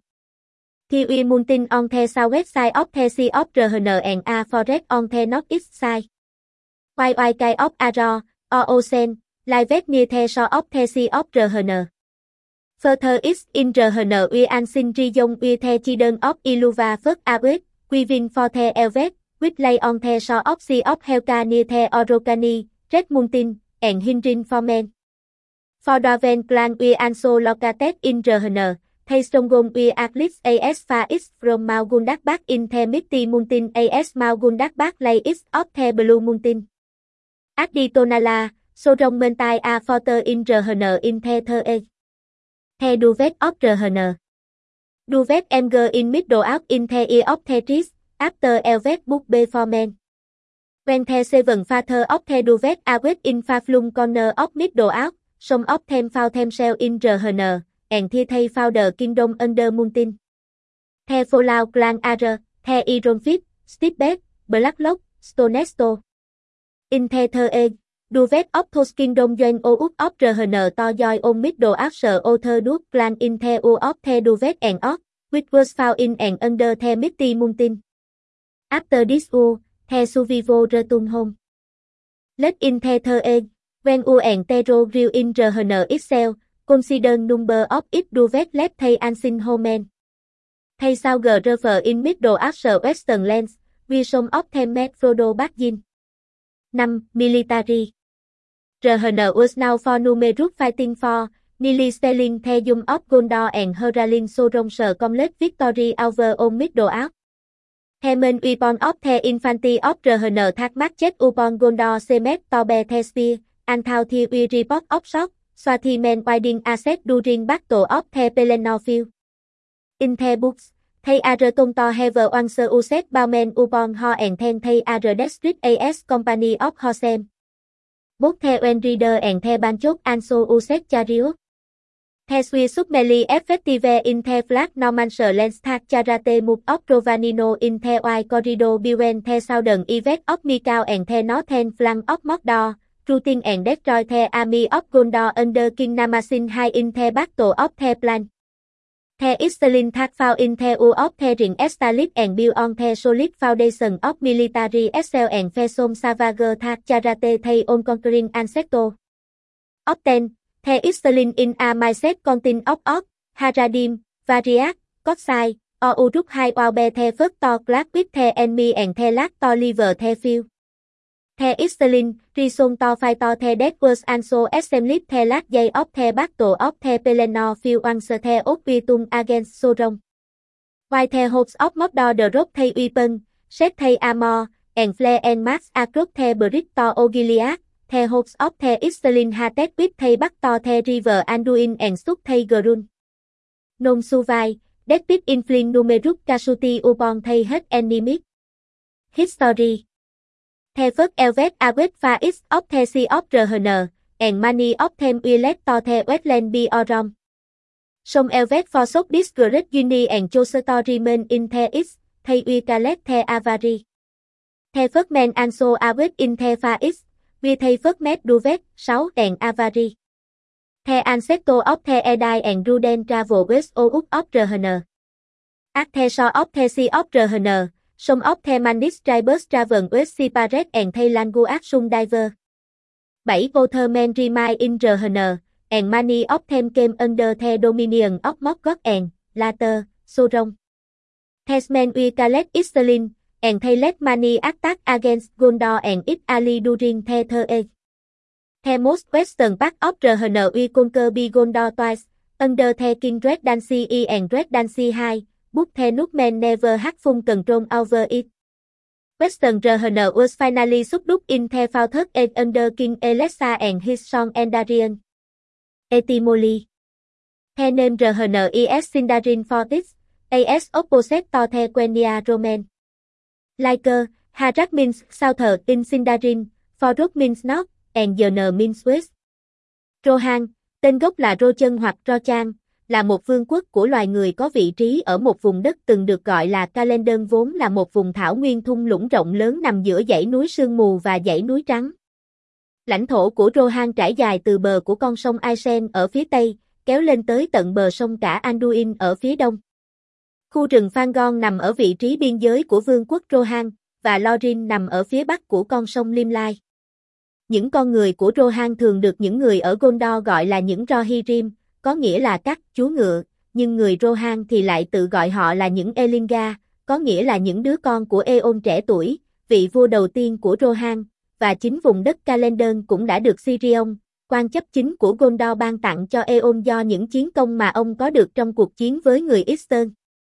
The Ui Mountain on the southwest side of the Sea of RHN and a forest on the northeast side. While Kai of Aro, or Ocean, lie west near the shore of the Sea of RHN. Further east in RHN we ancient region we the Children of Iluva first Awet, Quivin for the Elvet, which lay on the shore of Sea of Helka near the Orocani, Red Mountain, and Hindrin for men. For Doven clan we also located in RHN, the stronghold we at least as far east from Mount Gundabad in the Mighty Mountain as Mount Gundabad lay east of the Blue Mountain. At the Tonala, Sorong Mentai a further in RHN in the third. The Duvet of RHN. Duvet Emger in Middle Out in the ear of the trees, after Elvet book before men. When the seven father of the Duvet Awet in Faflung corner of Middle Out, some of them found themselves in RHN, and they found the kingdom under Mountain. The Fallout clan are, the Ironfit, Stipbet, Blacklock, Stonesto. In the third, Duvet of those kingdom joined Ouk of RHN to join on Middle after Other Duke clan in the O of the Duvet and Ock, which was found in and under the Mighty Mountain. After this U, the Suvivo returned home. Late in the third, when U and Tero grew in RHN itself, consider number of its Duvet left the ancient homeland. They saw the river in Middle after Western lands, we some of them met Frodo Baggin. 5. Military. RHN was now for numerous fighting for, nearly stealing the Doom of Gondor and hurling Sorong complete victory over on Middle Out. The main weapon of the infantry of RHN that marched upon Gondor seemed to be the spear, and thou the we report of shot, so the men winding asset during battle of the Pelennor field. In the books, they are told to have once used bowmen upon Ho and then they are destroyed as company of Hosem. Both the When Reader and the Banchok also used chariot. The Swiss Submeli Effective in the Flat Normancer Landstag Charate Move of Rovanino in the Wide Corridor Between the Southern Effect of Mikau and the Northern Flank of Mordor, Routing and Destroy the Army of Gondor under King Namasin High in the Battle of the Plan. The Easterling Thag found in the U of the Ring established and built on the solid foundation of military excel and Fesom Savager Thag Charate Thay on conquering ancestor. Often, the Easterling in a mindset content of Orc, Haradim, Variat, Kotsai, or Uruk Hai Wabe the first to clash with the enemy and the last to liver the field. The Easterling, reason to fight to the death was also assembled the last day of the battle of the Pelennor field once the Opitum against Sauron. While the hopes of Mordor drop the weapon, set the armor, and flare and march across the bridge to Osgiliath, the hopes of the Easterling had with the back to the river Anduin and stood the Grun. Non survive, despite inflict numerous casualty upon the head enemy. History. The first Elvet await far east of the Sea of Rhn, and many of them will to the wetland beyond. Some Elvet for short discouraged Guinea and chose to remain in the east, they will collect the Avari. The first men also await in the far east, we they first met Duvet, 6 and Avari. The ancestor of the Edai and Ruden travel west of Rhn. At the shore of the Sea of Rhn, some of the Manix tribes travel west Siparet and the Languat Sung Diver. 7 Watermen remain in Rhn, and many of them came under the dominion of Morgoth and, later, Sauron. These men will collect Easterling, and they led many attack against Gondor and Ith Ali during the Third Age. The most western part of Rhn will conquer by Gondor twice, under the King Red Dancy I and Red Dancy II, but the Northmen never had full control over it. Western Rhn was finally subdued in the Fourth Age under King Elessar and his son Endarion. Etymology. The name Rhn is Sindarin Fortis, as opposite to the Quenya Roman. Like Harak means south in Sindarin, Foruk means north, and Dn means west. Rohan, tên gốc là Rochen hoặc Rochan, là một vương quốc của loài người có vị trí ở một vùng đất từng được gọi là Calendon vốn là một vùng thảo nguyên thung lũng rộng lớn nằm giữa dãy núi sương mù và dãy núi trắng. Lãnh thổ của Rohan trải dài từ bờ của con sông Aisen ở phía tây, kéo lên tới tận bờ sông cả Anduin ở phía đông. Khu rừng Fangorn nằm ở vị trí biên giới của vương quốc Rohan, và Lorin nằm ở phía bắc của con sông Limlai. Những con người của Rohan thường được những người ở Gondor gọi là những Rohirrim, có nghĩa là các chúa ngựa, nhưng người Rohan thì lại tự gọi họ là những Elinga, có nghĩa là những đứa con của Eon trẻ tuổi, vị vua đầu tiên của Rohan, và chính vùng đất Calendon cũng đã được Sirion, quan chấp chính của Gondor ban tặng cho Eon do những chiến công mà ông có được trong cuộc chiến với người Eastern.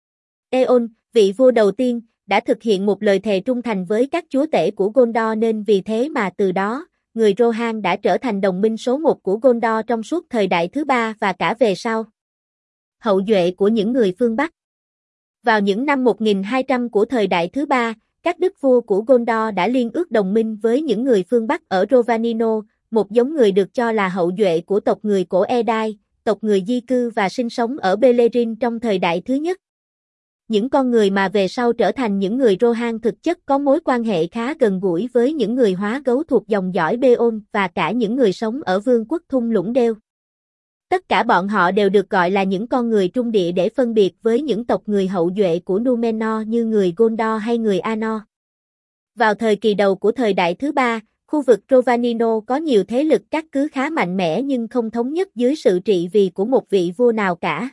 Eon, vị vua đầu tiên, đã thực hiện một lời thề trung thành với các chúa tể của Gondor nên vì thế mà từ đó, người Rohan đã trở thành đồng minh số 1 của Gondor trong suốt thời đại thứ 3 và cả về sau. Hậu duệ của những người phương Bắc. Vào những năm 1200 của thời đại thứ 3, các đức vua của Gondor đã liên ước đồng minh với những người phương Bắc ở Rovanino, một giống người được cho là hậu duệ của tộc người cổ Edai, tộc người di cư và sinh sống ở Beleriand trong thời đại thứ nhất. Những con người mà về sau trở thành những người Rohan thực chất có mối quan hệ khá gần gũi với những người hóa gấu thuộc dòng dõi Beon và cả những người sống ở vương quốc thung lũng Đeo. Tất cả bọn họ đều được gọi là những con người trung địa để phân biệt với những tộc người hậu duệ của Númenor như người Gondor hay người Anor. Vào thời kỳ đầu của thời đại thứ 3, khu vực Rovanino có nhiều thế lực cát cứ khá mạnh mẽ nhưng không thống nhất dưới sự trị vì của một vị vua nào cả.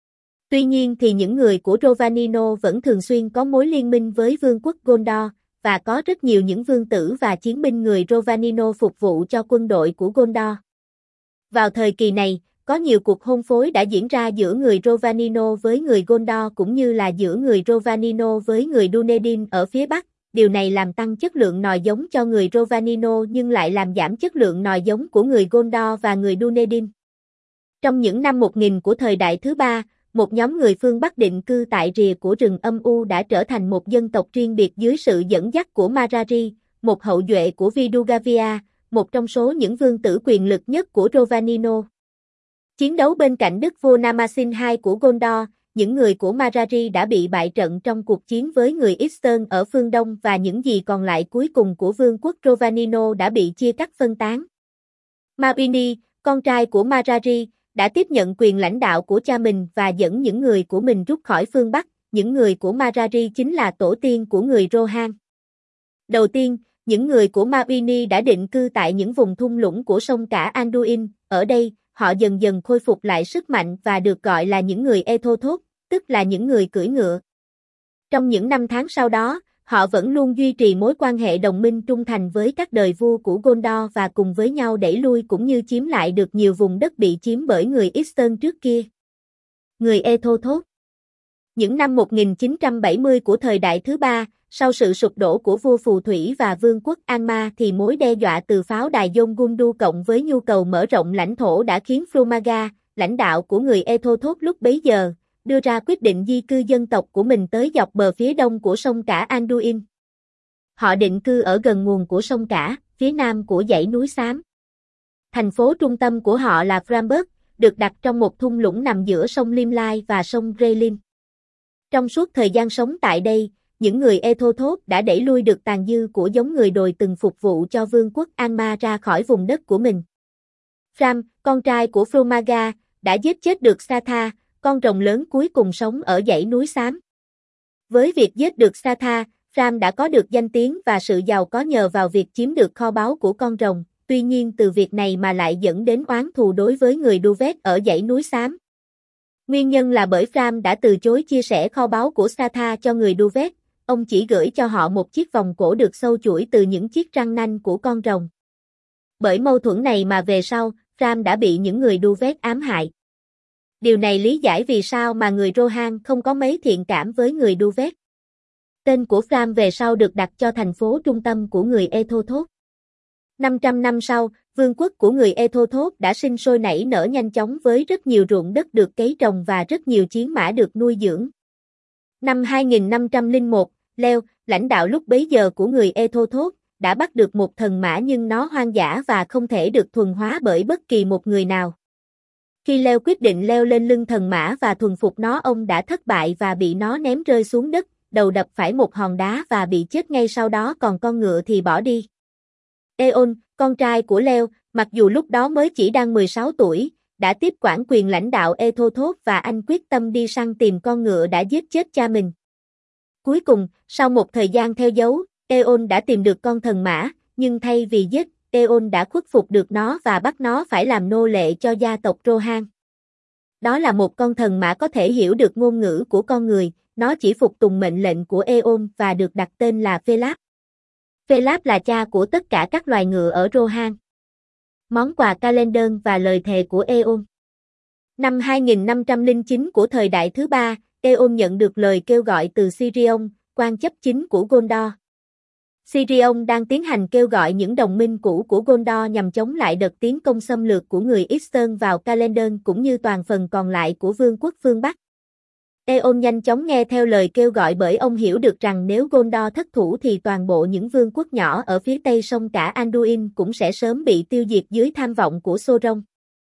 Tuy nhiên thì những người của Rovanino vẫn thường xuyên có mối liên minh với vương quốc Gondor, và có rất nhiều những vương tử và chiến binh người Rovanino phục vụ cho quân đội của Gondor. Vào thời kỳ này, có nhiều cuộc hôn phối đã diễn ra giữa người Rovanino với người Gondor cũng như là giữa người Rovanino với người Dunedin ở phía Bắc. Điều này làm tăng chất lượng nòi giống cho người Rovanino nhưng lại làm giảm chất lượng nòi giống của người Gondor và người Dunedin. Trong những năm 1000 của thời đại thứ 3, một nhóm người phương Bắc định cư tại rìa của rừng âm u đã trở thành một dân tộc riêng biệt dưới sự dẫn dắt của Marari, một hậu duệ của Vidugavia, một trong số những vương tử quyền lực nhất của Rovanino. Chiến đấu bên cạnh đức vua Namasin II của Gondor, những người của Marari đã bị bại trận trong cuộc chiến với người Eastern ở phương Đông và những gì còn lại cuối cùng của vương quốc Rovanino đã bị chia cắt phân tán. Mabini, con trai của Marari, đã tiếp nhận quyền lãnh đạo của cha mình và dẫn những người của mình rút khỏi phương Bắc. Những người của Marari chính là tổ tiên của người Rohan. Đầu tiên, những người của Mabini đã định cư tại những vùng thung lũng của sông cả Anduin. Ở đây, họ dần dần khôi phục lại sức mạnh và được gọi là những người Ethothot, tức là những người cưỡi ngựa. Trong những năm tháng sau đó, họ vẫn luôn duy trì mối quan hệ đồng minh trung thành với các đời vua của Gondor và cùng với nhau đẩy lui cũng như chiếm lại được nhiều vùng đất bị chiếm bởi người Eastern trước kia. Người Ethothot. Những năm 1970 của thời đại thứ ba, sau sự sụp đổ của vua phù thủy và vương quốc Angmar thì mối đe dọa từ pháo đài Dông Gundu cộng với nhu cầu mở rộng lãnh thổ đã khiến Flamaga, lãnh đạo của người Ethothot lúc bấy giờ, đưa ra quyết định di cư dân tộc của mình tới dọc bờ phía đông của sông cả Anduin. Họ định cư ở gần nguồn của sông cả, phía nam của dãy núi Xám. Thành phố trung tâm của họ là Framburg, được đặt trong một thung lũng nằm giữa sông Limlai và sông Reilin. Trong suốt thời gian sống tại đây, những người Ethothot đã đẩy lui được tàn dư của giống người đồi từng phục vụ cho vương quốc Angmar ra khỏi vùng đất của mình. Fram, con trai của Flamaga, đã giết chết được Satha, con rồng lớn cuối cùng sống ở dãy núi Xám. Với việc giết được Satha, Fram đã có được danh tiếng và sự giàu có nhờ vào việc chiếm được kho báu của con rồng, tuy nhiên từ việc này mà lại dẫn đến oán thù đối với người Duvet ở dãy núi Xám. Nguyên nhân là bởi Fram đã từ chối chia sẻ kho báu của Satha cho người Duvet, ông chỉ gửi cho họ một chiếc vòng cổ được sâu chuỗi từ những chiếc răng nanh của con rồng. Bởi mâu thuẫn này mà về sau, Fram đã bị những người Duvet ám hại. Điều này lý giải vì sao mà người Rohan không có mấy thiện cảm với người Duvet. Tên của Fram về sau được đặt cho thành phố trung tâm của người Ethothot. 500 năm sau, vương quốc của người Ethothot đã sinh sôi nảy nở nhanh chóng với rất nhiều ruộng đất được cấy trồng và rất nhiều chiến mã được nuôi dưỡng. Năm 2501, Leo, lãnh đạo lúc bấy giờ của người Ethothot, đã bắt được một thần mã nhưng nó hoang dã và không thể được thuần hóa bởi bất kỳ một người nào. Khi Leo quyết định leo lên lưng thần mã và thuần phục nó, ông đã thất bại và bị nó ném rơi xuống đất, đầu đập phải một hòn đá và bị chết ngay sau đó, còn con ngựa thì bỏ đi. Eon, con trai của Leo, mặc dù lúc đó mới chỉ đang 16 tuổi, đã tiếp quản quyền lãnh đạo Ethothot và anh quyết tâm đi săn tìm con ngựa đã giết chết cha mình. Cuối cùng, sau một thời gian theo dấu, Eon đã tìm được con thần mã, nhưng thay vì giết, Eon đã khuất phục được nó và bắt nó phải làm nô lệ cho gia tộc Rohan. Đó là một con thần mã có thể hiểu được ngôn ngữ của con người, nó chỉ phục tùng mệnh lệnh của Eon và được đặt tên là Felap. Felap là cha của tất cả các loài ngựa ở Rohan. Món quà Calendon và lời thề của Eon. Năm 2509 của thời đại thứ ba, Eon nhận được lời kêu gọi từ Sirion, quan chấp chính của Gondor. Sirion đang tiến hành kêu gọi những đồng minh cũ của Gondor nhằm chống lại đợt tiến công xâm lược của người Eastern vào Calendon cũng như toàn phần còn lại của vương quốc phương Bắc. Eon nhanh chóng nghe theo lời kêu gọi bởi ông hiểu được rằng nếu Gondor thất thủ thì toàn bộ những vương quốc nhỏ ở phía tây sông cả Anduin cũng sẽ sớm bị tiêu diệt dưới tham vọng của Sauron.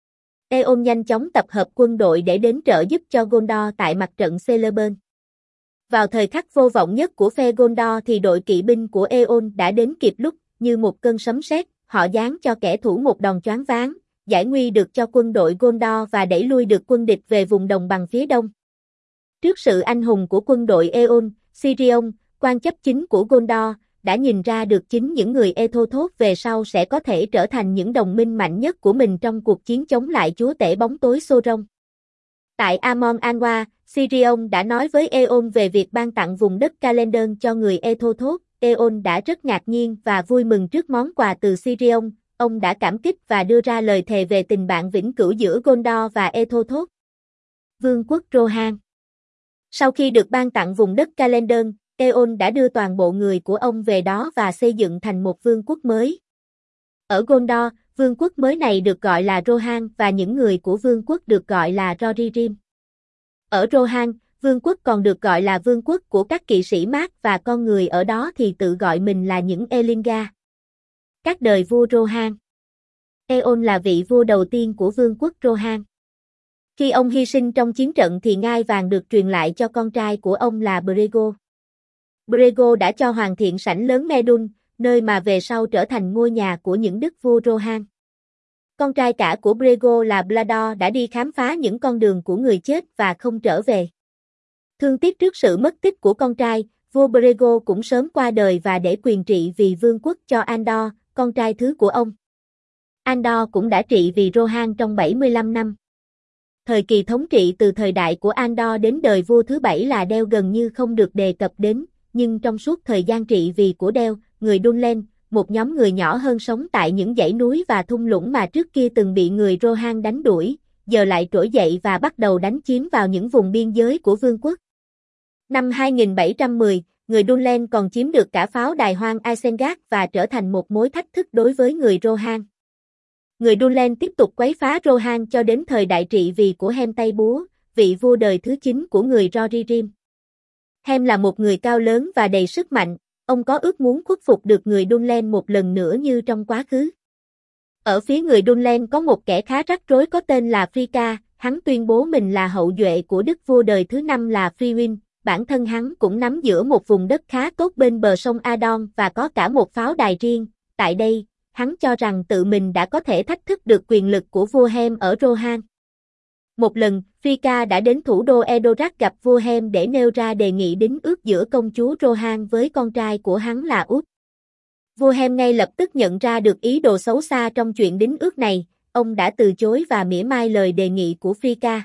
Eon nhanh chóng tập hợp quân đội để đến trợ giúp cho Gondor tại mặt trận Celeburn. Vào thời khắc vô vọng nhất của phe Gondor thì đội kỵ binh của Eon đã đến kịp lúc, như một cơn sấm sét, họ giáng cho kẻ thù một đòn choáng váng, giải nguy được cho quân đội Gondor và đẩy lui được quân địch về vùng đồng bằng phía đông. Trước sự anh hùng của quân đội Eon, Sirion, quan chấp chính của Gondor, đã nhìn ra được chính những người Ethothot về sau sẽ có thể trở thành những đồng minh mạnh nhất của mình trong cuộc chiến chống lại chúa tể bóng tối Sauron. Tại Amon Anwa, Sirion đã nói với Eon về việc ban tặng vùng đất Calendon cho người Ethothot. Eon đã rất ngạc nhiên và vui mừng trước món quà từ Sirion, ông đã cảm kích và đưa ra lời thề về tình bạn vĩnh cửu giữa Gondor và Ethothot. Vương quốc Rohan. Sau khi được ban tặng vùng đất Calendon, Eon đã đưa toàn bộ người của ông về đó và xây dựng thành một vương quốc mới. Ở Gondor, vương quốc mới này được gọi là Rohan và những người của vương quốc được gọi là Rohirrim. Ở Rohan, vương quốc còn được gọi là vương quốc của các kỵ sĩ mát và con người ở đó thì tự gọi mình là những Elinga. Các đời vua Rohan. Eon là vị vua đầu tiên của vương quốc Rohan. Khi ông hy sinh trong chiến trận thì ngai vàng được truyền lại cho con trai của ông là Brego. Brego đã cho hoàn thiện sảnh lớn Medun, nơi mà về sau trở thành ngôi nhà của những đức vua Rohan. Con trai cả của Brego là Blador đã đi khám phá những con đường của người chết và không trở về. Thương tiếc trước sự mất tích của con trai, vua Brego cũng sớm qua đời và để quyền trị vì vương quốc cho Andor, con trai thứ của ông. Andor cũng đã trị vì Rohan trong 75 năm. Thời kỳ thống trị từ thời đại của Andor đến đời vua thứ 7 là Dale gần như không được đề cập đến, nhưng trong suốt thời gian trị vì của Dale, người Dunlen, một nhóm người nhỏ hơn sống tại những dãy núi và thung lũng mà trước kia từng bị người Rohan đánh đuổi, giờ lại trỗi dậy và bắt đầu đánh chiếm vào những vùng biên giới của vương quốc. Năm 2710, người Dunlen còn chiếm được cả pháo đài hoang Isengard và trở thành một mối thách thức đối với người Rohan. Người Dunlen tiếp tục quấy phá Rohan cho đến thời đại trị vì của Hem Tây Búa, vị vua đời thứ 9 của người Rohirrim. Hem là một người cao lớn và đầy sức mạnh, ông có ước muốn khuất phục được người Dunlen một lần nữa như trong quá khứ. Ở phía người Dunlen có một kẻ khá rắc rối có tên là Frika, hắn tuyên bố mình là hậu duệ của đức vua đời thứ 5 là Frywin, bản thân hắn cũng nắm giữ một vùng đất khá tốt bên bờ sông Adon và có cả một pháo đài riêng, tại đây, hắn cho rằng tự mình đã có thể thách thức được quyền lực của vua Hem ở Rohan. Một lần, Frika đã đến thủ đô Edoras gặp vua Hem để nêu ra đề nghị đính ước giữa công chúa Rohan với con trai của hắn là Út. Vua Hem ngay lập tức nhận ra được ý đồ xấu xa trong chuyện đính ước này, ông đã từ chối và mỉa mai lời đề nghị của Frika.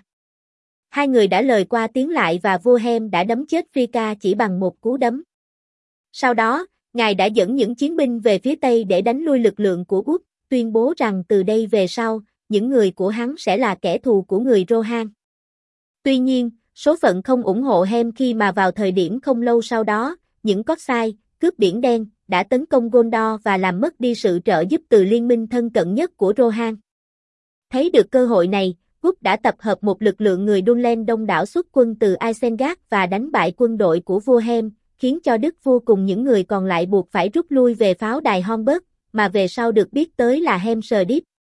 Hai người đã lời qua tiếng lại và vua Hem đã đấm chết Frika chỉ bằng một cú đấm. Sau đó, ngài đã dẫn những chiến binh về phía Tây để đánh lui lực lượng của Út, tuyên bố rằng từ đây về sau, những người của hắn sẽ là kẻ thù của người Rohan. Tuy nhiên, số phận không ủng hộ Hem khi mà vào thời điểm không lâu sau đó, những Cotsai, cướp biển đen, đã tấn công Gondor và làm mất đi sự trợ giúp từ liên minh thân cận nhất của Rohan. Thấy được cơ hội này, Út đã tập hợp một lực lượng người Dunlen đông đảo xuất quân từ Isengard và đánh bại quân đội của vua Hem, khiến cho đức vua cùng những người còn lại buộc phải rút lui về pháo đài Hornburg, mà về sau được biết tới là Helm's Deep.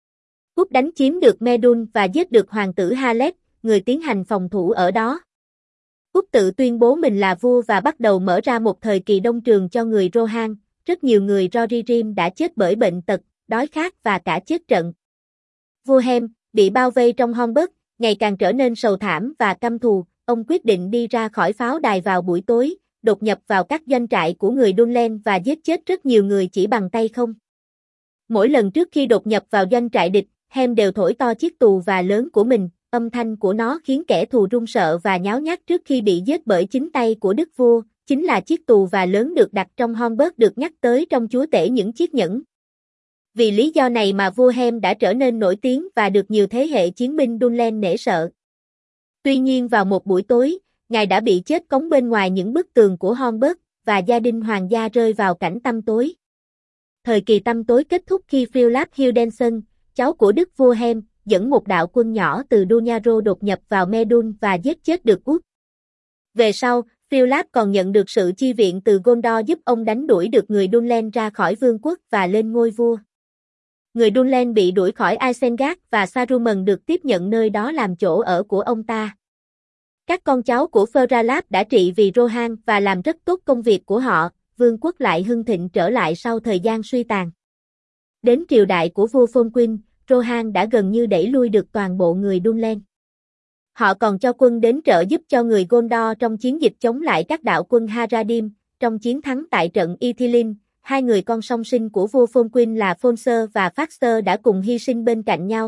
Út đánh chiếm được Medun và giết được hoàng tử Haled, người tiến hành phòng thủ ở đó. Út tự tuyên bố mình là vua và bắt đầu mở ra một thời kỳ đông trường cho người Rohan, rất nhiều người Rohirrim đã chết bởi bệnh tật, đói khát và cả chết trận. Vua Hem, bị bao vây trong Hornburg, ngày càng trở nên sầu thảm và căm thù, ông quyết định đi ra khỏi pháo đài vào buổi tối, đột nhập vào các doanh trại của người Dunlen và giết chết rất nhiều người chỉ bằng tay không. Mỗi lần trước khi đột nhập vào doanh trại địch, Hem đều thổi to chiếc tù và lớn của mình, âm thanh của nó khiến kẻ thù run sợ và nháo nhác trước khi bị giết bởi chính tay của đức vua, chính là chiếc tù và lớn được đặt trong Hornburg được nhắc tới trong chúa tể những chiếc nhẫn. Vì lý do này mà vua Hem đã trở nên nổi tiếng và được nhiều thế hệ chiến binh Dunlen nể sợ. Tuy nhiên vào một buổi tối, ngài đã bị chết cống bên ngoài những bức tường của Hornburg, và gia đình hoàng gia rơi vào cảnh tăm tối. Thời kỳ tăm tối kết thúc khi Philip Hildenson, cháu của đức vua Hem, dẫn một đạo quân nhỏ từ Dunyaro đột nhập vào Medun và giết chết được Út. Về sau, Philip còn nhận được sự chi viện từ Gondor giúp ông đánh đuổi được người Dunlen ra khỏi vương quốc và lên ngôi vua. Người Dunlen bị đuổi khỏi Isengard và Saruman được tiếp nhận nơi đó làm chỗ ở của ông ta. Các con cháu của Feralab đã trị vì Rohan và làm rất tốt công việc của họ, vương quốc lại hưng thịnh trở lại sau thời gian suy tàn. Đến triều đại của vua Fonquin, Rohan đã gần như đẩy lui được toàn bộ người Dunlen. Họ còn cho quân đến trợ giúp cho người Gondor trong chiến dịch chống lại các đạo quân Haradim, trong chiến thắng tại trận Ithilin. Hai người con song sinh của vua Fonquin là Fonser và Faxter đã cùng hy sinh bên cạnh nhau.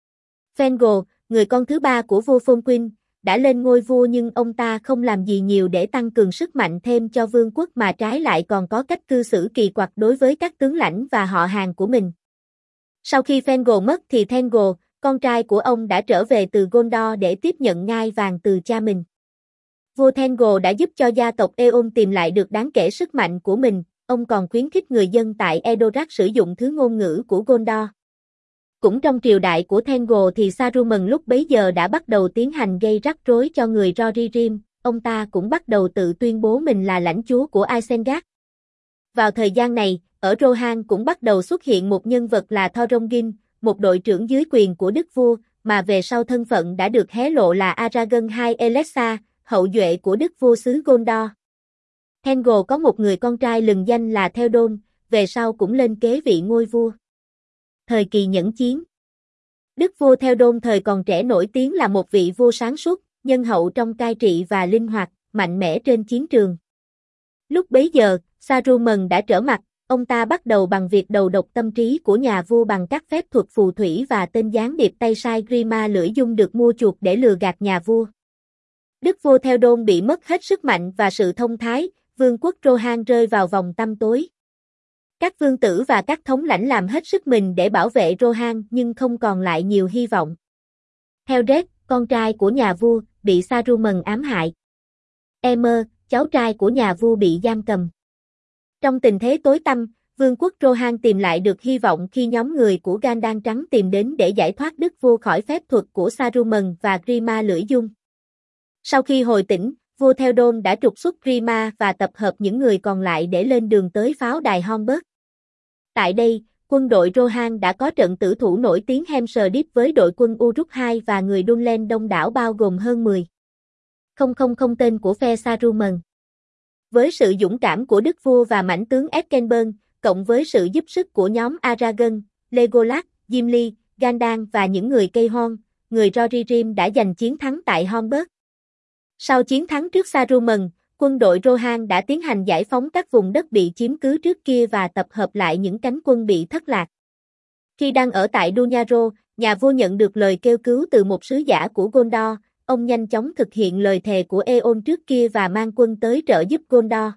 Fengor, người con thứ ba của vua Fonquin, đã lên ngôi vua nhưng ông ta không làm gì nhiều để tăng cường sức mạnh thêm cho vương quốc mà trái lại còn có cách cư xử kỳ quặc đối với các tướng lãnh và họ hàng của mình. Sau khi Fengor mất thì Thengor, con trai của ông đã trở về từ Gondor để tiếp nhận ngai vàng từ cha mình. Vua Thengor đã giúp cho gia tộc Eon tìm lại được đáng kể sức mạnh của mình, ông còn khuyến khích người dân tại Edoras sử dụng thứ ngôn ngữ của Gondor. Cũng trong triều đại của Thengor thì Saruman lúc bấy giờ đã bắt đầu tiến hành gây rắc rối cho người Rohirrim, ông ta cũng bắt đầu tự tuyên bố mình là lãnh chúa của Isengard. Vào thời gian này, ở Rohan cũng bắt đầu xuất hiện một nhân vật là Thorongil, một đội trưởng dưới quyền của đức vua, mà về sau thân phận đã được hé lộ là Aragon II Eletsa, hậu duệ của đức vua xứ Gondor. Thengel có một người con trai lừng danh là Theoden, về sau cũng lên kế vị ngôi vua. Thời kỳ nhẫn chiến. Đức vua Theoden thời còn trẻ nổi tiếng là một vị vua sáng suốt, nhân hậu trong cai trị và linh hoạt, mạnh mẽ trên chiến trường. Lúc bấy giờ, Saruman đã trở mặt, ông ta bắt đầu bằng việc đầu độc tâm trí của nhà vua bằng các phép thuật phù thủy và tên gián điệp tay sai Grima Lưỡi Dung được mua chuộc để lừa gạt nhà vua. Đức vua Theoden bị mất hết sức mạnh và sự thông thái, vương quốc Rohan rơi vào vòng tăm tối. Các vương tử và các thống lãnh làm hết sức mình để bảo vệ Rohan nhưng không còn lại nhiều hy vọng. Theoden, con trai của nhà vua, bị Saruman ám hại. Aemir, cháu trai của nhà vua bị giam cầm. Trong tình thế tối tăm, vương quốc Rohan tìm lại được hy vọng khi nhóm người của Gandalf Trắng tìm đến để giải thoát đức vua khỏi phép thuật của Saruman và Grima Lưỡi Dung. Sau khi hồi tỉnh, vua Theoden đã trục xuất Grima và tập hợp những người còn lại để lên đường tới pháo đài Hornburg. Tại đây, quân đội Rohan đã có trận tử thủ nổi tiếng Helm's Deep với đội quân Uruk-hai và người Dunlen đông đảo bao gồm hơn 10,000 tên của phe Saruman. Với sự dũng cảm của đức vua và mãnh tướng Ekkenburn, cộng với sự giúp sức của nhóm Aragorn, Legolas, Gimli, Gandalf và những người cây hon, người Rohirrim đã giành chiến thắng tại Hornburg. Sau chiến thắng trước Saruman, quân đội Rohan đã tiến hành giải phóng các vùng đất bị chiếm cứ trước kia và tập hợp lại những cánh quân bị thất lạc. Khi đang ở tại Dunyaro, nhà vua nhận được lời kêu cứu từ một sứ giả của Gondor, ông nhanh chóng thực hiện lời thề của Eon trước kia và mang quân tới trợ giúp Gondor.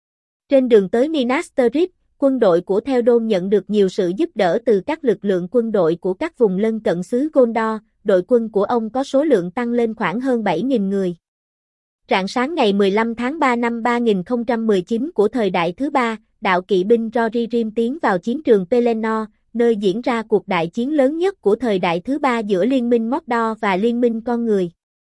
Trên đường tới Minas Tirith, quân đội của Theoden nhận được nhiều sự giúp đỡ từ các lực lượng quân đội của các vùng lân cận xứ Gondor, đội quân của ông có số lượng tăng lên khoảng hơn 7.000 người. Rạng sáng ngày 15 tháng 3 năm 3019 của thời đại thứ ba, đạo kỵ binh Rohirrim tiến vào chiến trường Pelennor, nơi diễn ra cuộc đại chiến lớn nhất của thời đại thứ ba giữa Liên minh Mordor và Liên minh con người.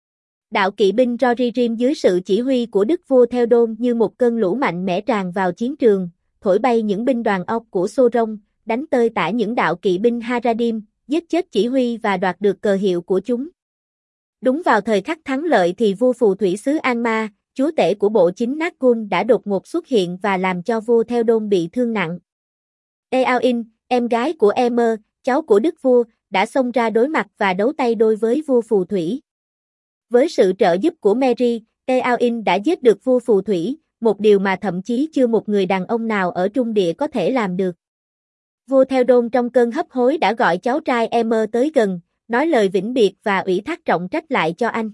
Đạo kỵ binh Rohirrim dưới sự chỉ huy của đức vua Theoden như một cơn lũ mạnh mẽ tràn vào chiến trường, thổi bay những binh đoàn ọc của Sauron, đánh tơi tả những đạo kỵ binh Haradim, giết chết chỉ huy và đoạt được cờ hiệu của chúng. Đúng vào thời khắc thắng lợi thì vua phù thủy xứ Angmar, chúa tể của bộ chính Nazgûl đã đột ngột xuất hiện và làm cho vua Theoden bị thương nặng. Eowyn, em gái của Aemir, cháu của đức vua, đã xông ra đối mặt và đấu tay đôi với vua phù thủy. Với sự trợ giúp của Merry, Eowyn đã giết được vua phù thủy, một điều mà thậm chí chưa một người đàn ông nào ở Trung Địa có thể làm được. Vua Theoden trong cơn hấp hối đã gọi cháu trai Aemir tới gần, nói lời vĩnh biệt và ủy thác trọng trách lại cho anh.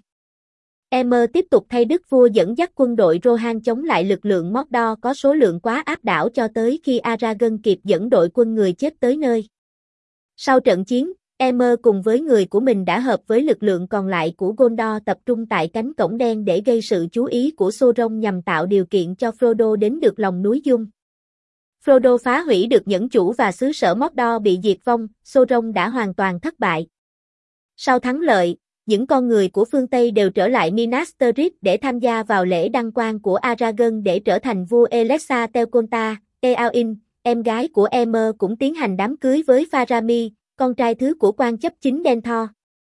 Aemir tiếp tục thay đức vua dẫn dắt quân đội Rohan chống lại lực lượng Mordor có số lượng quá áp đảo cho tới khi Aragorn kịp dẫn đội quân người chết tới nơi. Sau trận chiến, Aemir cùng với người của mình đã hợp với lực lượng còn lại của Gondor tập trung tại cánh cổng đen để gây sự chú ý của Sauron nhằm tạo điều kiện cho Frodo đến được lòng núi Dung. Frodo phá hủy được nhẫn chủ và xứ sở Mordor bị diệt vong, Sauron đã hoàn toàn thất bại. Sau thắng lợi, những con người của phương Tây đều trở lại Minas Tirith để tham gia vào lễ đăng quang của Aragorn để trở thành vua Elessa Telconta. Eowyn, em gái của Aemir cũng tiến hành đám cưới với Faramir, con trai thứ của quan chấp chính Denethor.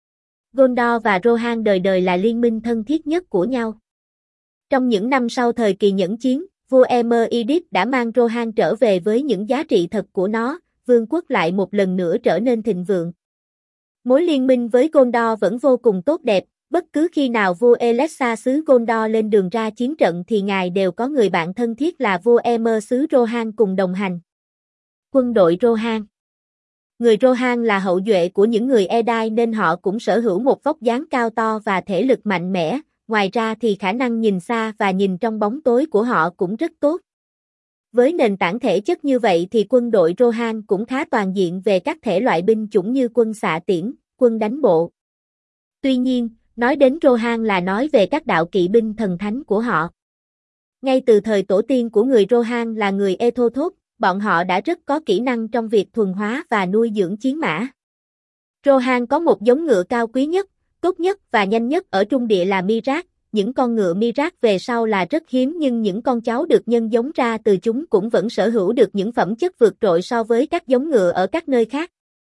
Gondor và Rohan đời đời là liên minh thân thiết nhất của nhau. Trong những năm sau thời kỳ nhẫn chiến, vua Aemir Idris đã mang Rohan trở về với những giá trị thật của nó, vương quốc lại một lần nữa trở nên thịnh vượng. Mối liên minh với Gondor vẫn vô cùng tốt đẹp, bất cứ khi nào vua Elessa xứ Gondor lên đường ra chiến trận thì ngài đều có người bạn thân thiết là vua Aemir xứ Rohan cùng đồng hành. Quân đội Rohan. Người Rohan là hậu duệ của những người Edain nên họ cũng sở hữu một vóc dáng cao to và thể lực mạnh mẽ, ngoài ra thì khả năng nhìn xa và nhìn trong bóng tối của họ cũng rất tốt. Với nền tảng thể chất như vậy thì quân đội Rohan cũng khá toàn diện về các thể loại binh chủng như quân xạ tiễn, quân đánh bộ. Tuy nhiên, nói đến Rohan là nói về các đạo kỵ binh thần thánh của họ. Ngay từ thời tổ tiên của người Rohan là người Ethothot, bọn họ đã rất có kỹ năng trong việc thuần hóa và nuôi dưỡng chiến mã. Rohan có một giống ngựa cao quý nhất, tốt nhất và nhanh nhất ở Trung Địa là Mirak. Những con ngựa Mirak về sau là rất hiếm nhưng những con cháu được nhân giống ra từ chúng cũng vẫn sở hữu được những phẩm chất vượt trội so với các giống ngựa ở các nơi khác.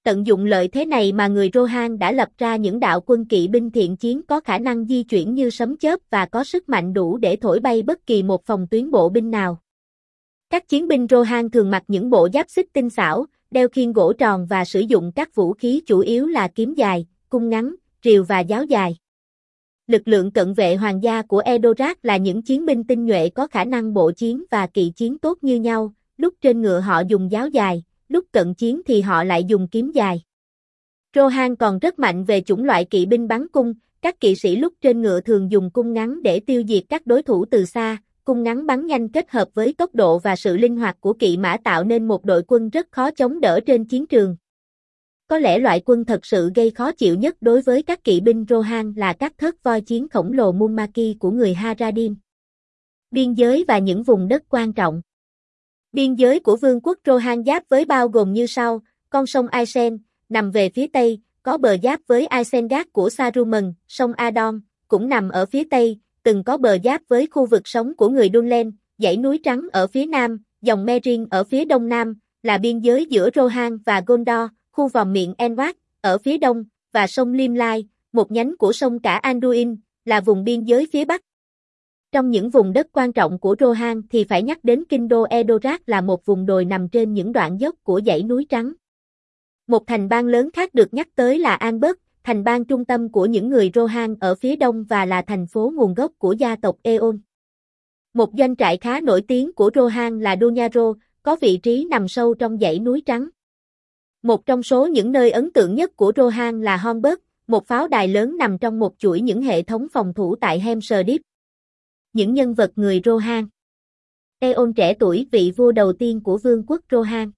Tận dụng lợi thế này mà người Rohan đã lập ra những đạo quân kỵ binh thiện chiến có khả năng di chuyển như sấm chớp và có sức mạnh đủ để thổi bay bất kỳ một phòng tuyến bộ binh nào. Các chiến binh Rohan thường mặc những bộ giáp xích tinh xảo, đeo khiên gỗ tròn và sử dụng các vũ khí chủ yếu là kiếm dài, cung ngắn, rìu và giáo dài. Lực lượng cận vệ hoàng gia của Edoras là những chiến binh tinh nhuệ có khả năng bộ chiến và kỵ chiến tốt như nhau, lúc trên ngựa họ dùng giáo dài, lúc cận chiến thì họ lại dùng kiếm dài. Rohan còn rất mạnh về chủng loại kỵ binh bắn cung, các kỵ sĩ lúc trên ngựa thường dùng cung ngắn để tiêu diệt các đối thủ từ xa, cung ngắn bắn nhanh kết hợp với tốc độ và sự linh hoạt của kỵ mã tạo nên một đội quân rất khó chống đỡ trên chiến trường. Có lẽ loại quân thật sự gây khó chịu nhất đối với các kỵ binh Rohan là các thớt voi chiến khổng lồ Mulmaki của người Haradim. Biên giới và những vùng đất quan trọng. Biên giới của vương quốc Rohan giáp với bao gồm như sau: con sông Aisen, nằm về phía tây, có bờ giáp với Isengard của Saruman, sông Adon, cũng nằm ở phía tây, từng có bờ giáp với khu vực sống của người Dunlen, dãy núi trắng ở phía nam, dòng Merin ở phía đông nam, là biên giới giữa Rohan và Gondor, khu vòm miệng Enward, ở phía đông, và sông Limlai, một nhánh của sông cả Anduin, là vùng biên giới phía bắc. Trong những vùng đất quan trọng của Rohan thì phải nhắc đến kinh đô Edoras là một vùng đồi nằm trên những đoạn dốc của dãy núi trắng. Một thành bang lớn khác được nhắc tới là Anberg, thành bang trung tâm của những người Rohan ở phía đông và là thành phố nguồn gốc của gia tộc Eon. Một doanh trại khá nổi tiếng của Rohan là Dunyaro, có vị trí nằm sâu trong dãy núi trắng. Một trong số những nơi ấn tượng nhất của Rohan là Hornburg, một pháo đài lớn nằm trong một chuỗi những hệ thống phòng thủ tại Helm's Deep. Những nhân vật người Rohan. Eon trẻ tuổi, vị vua đầu tiên của vương quốc Rohan.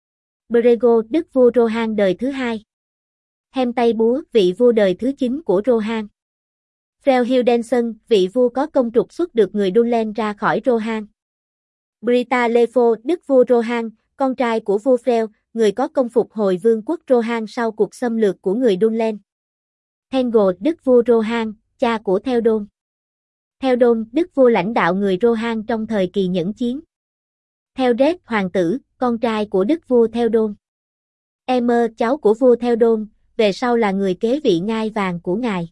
Brego, đức vua Rohan đời thứ hai. Hem Tây Búa, vị vua đời thứ 9 của Rohan. Freljhildenson, vị vua có công trục xuất được người Dunlen ra khỏi Rohan. Brita Lefo, đức vua Rohan, con trai của vua Frel, người có công phục hồi vương quốc Rohan sau cuộc xâm lược của người Dunlen. Thengol, đức vua Rohan, cha của Theoden. Theoden, đức vua lãnh đạo người Rohan trong thời kỳ nhẫn chiến. Theodet, hoàng tử, con trai của đức vua Theoden. Emer, cháu của vua Theoden, về sau là người kế vị ngai vàng của ngài.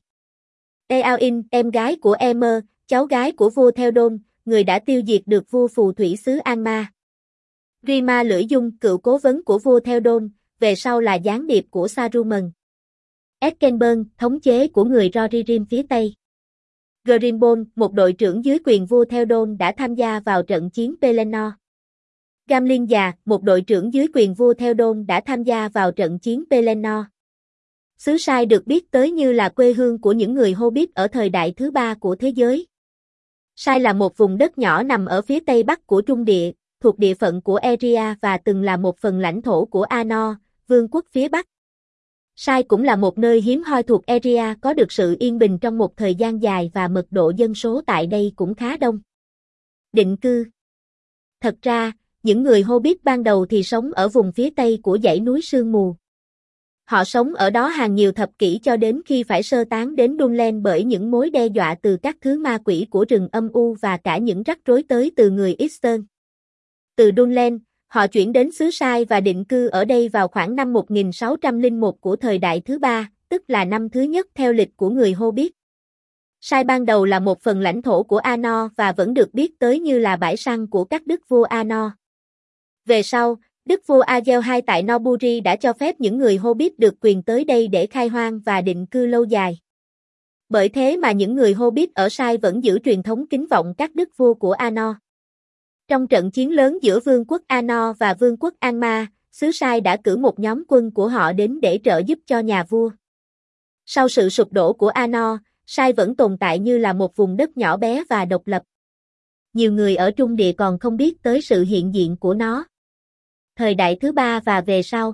Eowyn, em gái của Emer, cháu gái của vua Theoden, người đã tiêu diệt được vua phù thủy xứ Anma. Rima Lưỡi Dung, cựu cố vấn của vua Theoden, về sau là gián điệp của Saruman. Eskenburn, thống chế của người Rohirrim phía Tây. Grimborn, một đội trưởng dưới quyền vua Theoden đã tham gia vào trận chiến Pelennor. Gamlin già, một đội trưởng dưới quyền vua Theoden đã tham gia vào trận chiến Pelennor. Xứ Sai được biết tới như là quê hương của những người Hobbit ở thời đại thứ ba của thế giới. Sai là một vùng đất nhỏ nằm ở phía tây bắc của Trung Địa, thuộc địa phận của Eria và từng là một phần lãnh thổ của Anor, vương quốc phía bắc. Sai cũng là một nơi hiếm hoi thuộc Eria có được sự yên bình trong một thời gian dài và mật độ dân số tại đây cũng khá đông. Định cư. Thật ra, những người Hobbit ban đầu thì sống ở vùng phía tây của dãy núi Sương Mù. Họ sống ở đó hàng nhiều thập kỷ cho đến khi phải sơ tán đến Dunlen bởi những mối đe dọa từ các thứ ma quỷ của rừng âm u và cả những rắc rối tới từ người Eastern. Từ Dunlen, họ chuyển đến xứ Sai và định cư ở đây vào khoảng năm 1601 của thời đại thứ ba, tức là năm thứ nhất theo lịch của người Hobbit. Sai ban đầu là một phần lãnh thổ của Anor và vẫn được biết tới như là bãi săn của các đức vua Anor. Về sau, đức vua Agel II tại Noburi đã cho phép những người Hobbit được quyền tới đây để khai hoang và định cư lâu dài. Bởi thế mà những người Hobbit ở Sai vẫn giữ truyền thống kính vọng các đức vua của Anor. Trong trận chiến lớn giữa vương quốc Anor và vương quốc Angmar, xứ Sai đã cử một nhóm quân của họ đến để trợ giúp cho nhà vua. Sau sự sụp đổ của Anor, Sai vẫn tồn tại như là một vùng đất nhỏ bé và độc lập. Nhiều người ở Trung Địa còn không biết tới sự hiện diện của nó. Thời đại thứ ba và về sau.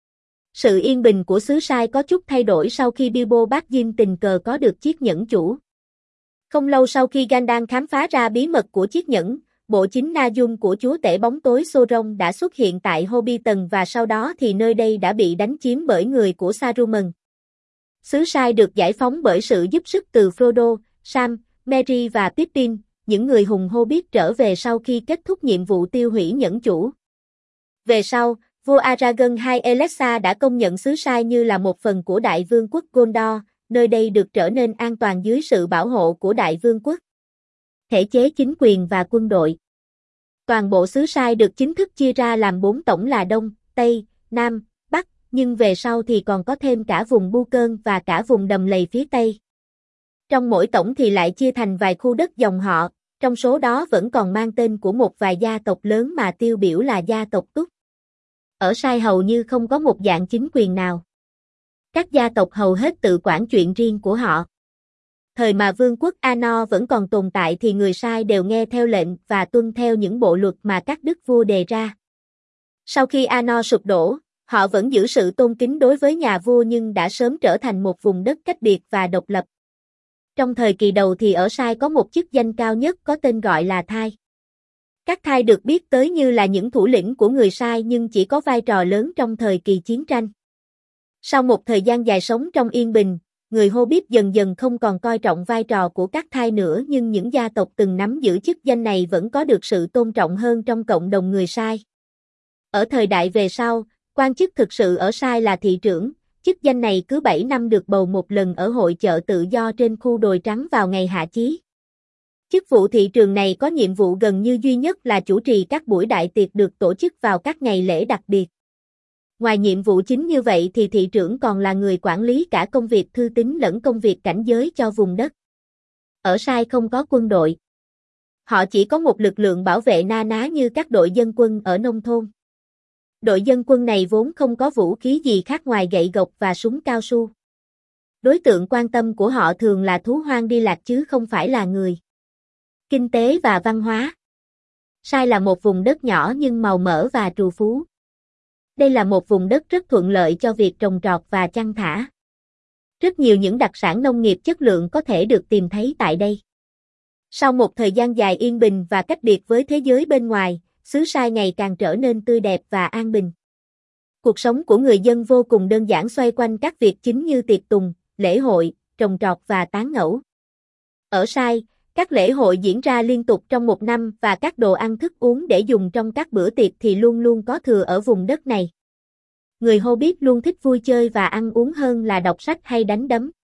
Sự yên bình của xứ Sai có chút thay đổi sau khi Bilbo Baggins tình cờ có được chiếc nhẫn chủ. Không lâu sau khi Gandalf khám phá ra bí mật của chiếc nhẫn, bộ chính Na-Dun của chúa tể bóng tối Sauron đã xuất hiện tại Hobbiton và sau đó thì nơi đây đã bị đánh chiếm bởi người của Saruman. Xứ Sai được giải phóng bởi sự giúp sức từ Frodo, Sam, Merry và Pippin, những người hùng Hobbit trở về sau khi kết thúc nhiệm vụ tiêu hủy nhẫn chủ. Về sau, Vua Aragorn II Eletsa đã công nhận xứ Sai như là một phần của Đại Vương quốc Gondor, nơi đây được trở nên an toàn dưới sự bảo hộ của Đại Vương quốc. Thể chế chính quyền và quân đội. Toàn bộ xứ Sai được chính thức chia ra làm 4 tổng là Đông, Tây, Nam, Bắc, nhưng về sau thì còn có thêm cả vùng Bucơn và cả vùng đầm lầy phía Tây. Trong mỗi tổng thì lại chia thành vài khu đất dòng họ, trong số đó vẫn còn mang tên của một vài gia tộc lớn mà tiêu biểu là gia tộc Túc. Ở Sai hầu như không có một dạng chính quyền nào. Các gia tộc hầu hết tự quản chuyện riêng của họ. Thời mà vương quốc Anor vẫn còn tồn tại thì người Sai đều nghe theo lệnh và tuân theo những bộ luật mà các đức vua đề ra. Sau khi Anor sụp đổ, họ vẫn giữ sự tôn kính đối với nhà vua nhưng đã sớm trở thành một vùng đất cách biệt và độc lập. Trong thời kỳ đầu thì ở Sai có một chức danh cao nhất có tên gọi là Thai. Các Thai được biết tới như là những thủ lĩnh của người Sai nhưng chỉ có vai trò lớn trong thời kỳ chiến tranh. Sau một thời gian dài sống trong yên bình, người Hobbit dần dần không còn coi trọng vai trò của các Thai nữa nhưng những gia tộc từng nắm giữ chức danh này vẫn có được sự tôn trọng hơn trong cộng đồng người Sai. Ở thời đại về sau, quan chức thực sự ở Sai là thị trưởng, chức danh này cứ 7 năm được bầu một lần ở hội chợ tự do trên khu đồi trắng vào ngày hạ chí. Chức vụ thị trường này có nhiệm vụ gần như duy nhất là chủ trì các buổi đại tiệc được tổ chức vào các ngày lễ đặc biệt. Ngoài nhiệm vụ chính như vậy thì thị trưởng còn là người quản lý cả công việc thư tín lẫn công việc cảnh giới cho vùng đất. Ở Sai không có quân đội. Họ chỉ có một lực lượng bảo vệ na ná như các đội dân quân ở nông thôn. Đội dân quân này vốn không có vũ khí gì khác ngoài gậy gộc và súng cao su. Đối tượng quan tâm của họ thường là thú hoang đi lạc chứ không phải là người. Kinh tế và văn hóa. Sai là một vùng đất nhỏ nhưng màu mỡ và trù phú. Đây là một vùng đất rất thuận lợi cho việc trồng trọt và chăn thả. Rất nhiều những đặc sản nông nghiệp chất lượng có thể được tìm thấy tại đây. Sau một thời gian dài yên bình và cách biệt với thế giới bên ngoài, xứ Sai ngày càng trở nên tươi đẹp và an bình. Cuộc sống của người dân vô cùng đơn giản xoay quanh các việc chính như tiệc tùng, lễ hội, trồng trọt và tán ngẫu. Ở Sai, các lễ hội diễn ra liên tục trong một năm và các đồ ăn thức uống để dùng trong các bữa tiệc thì luôn luôn có thừa ở vùng đất này. Người Hobbit luôn thích vui chơi và ăn uống hơn là đọc sách hay đánh đấm.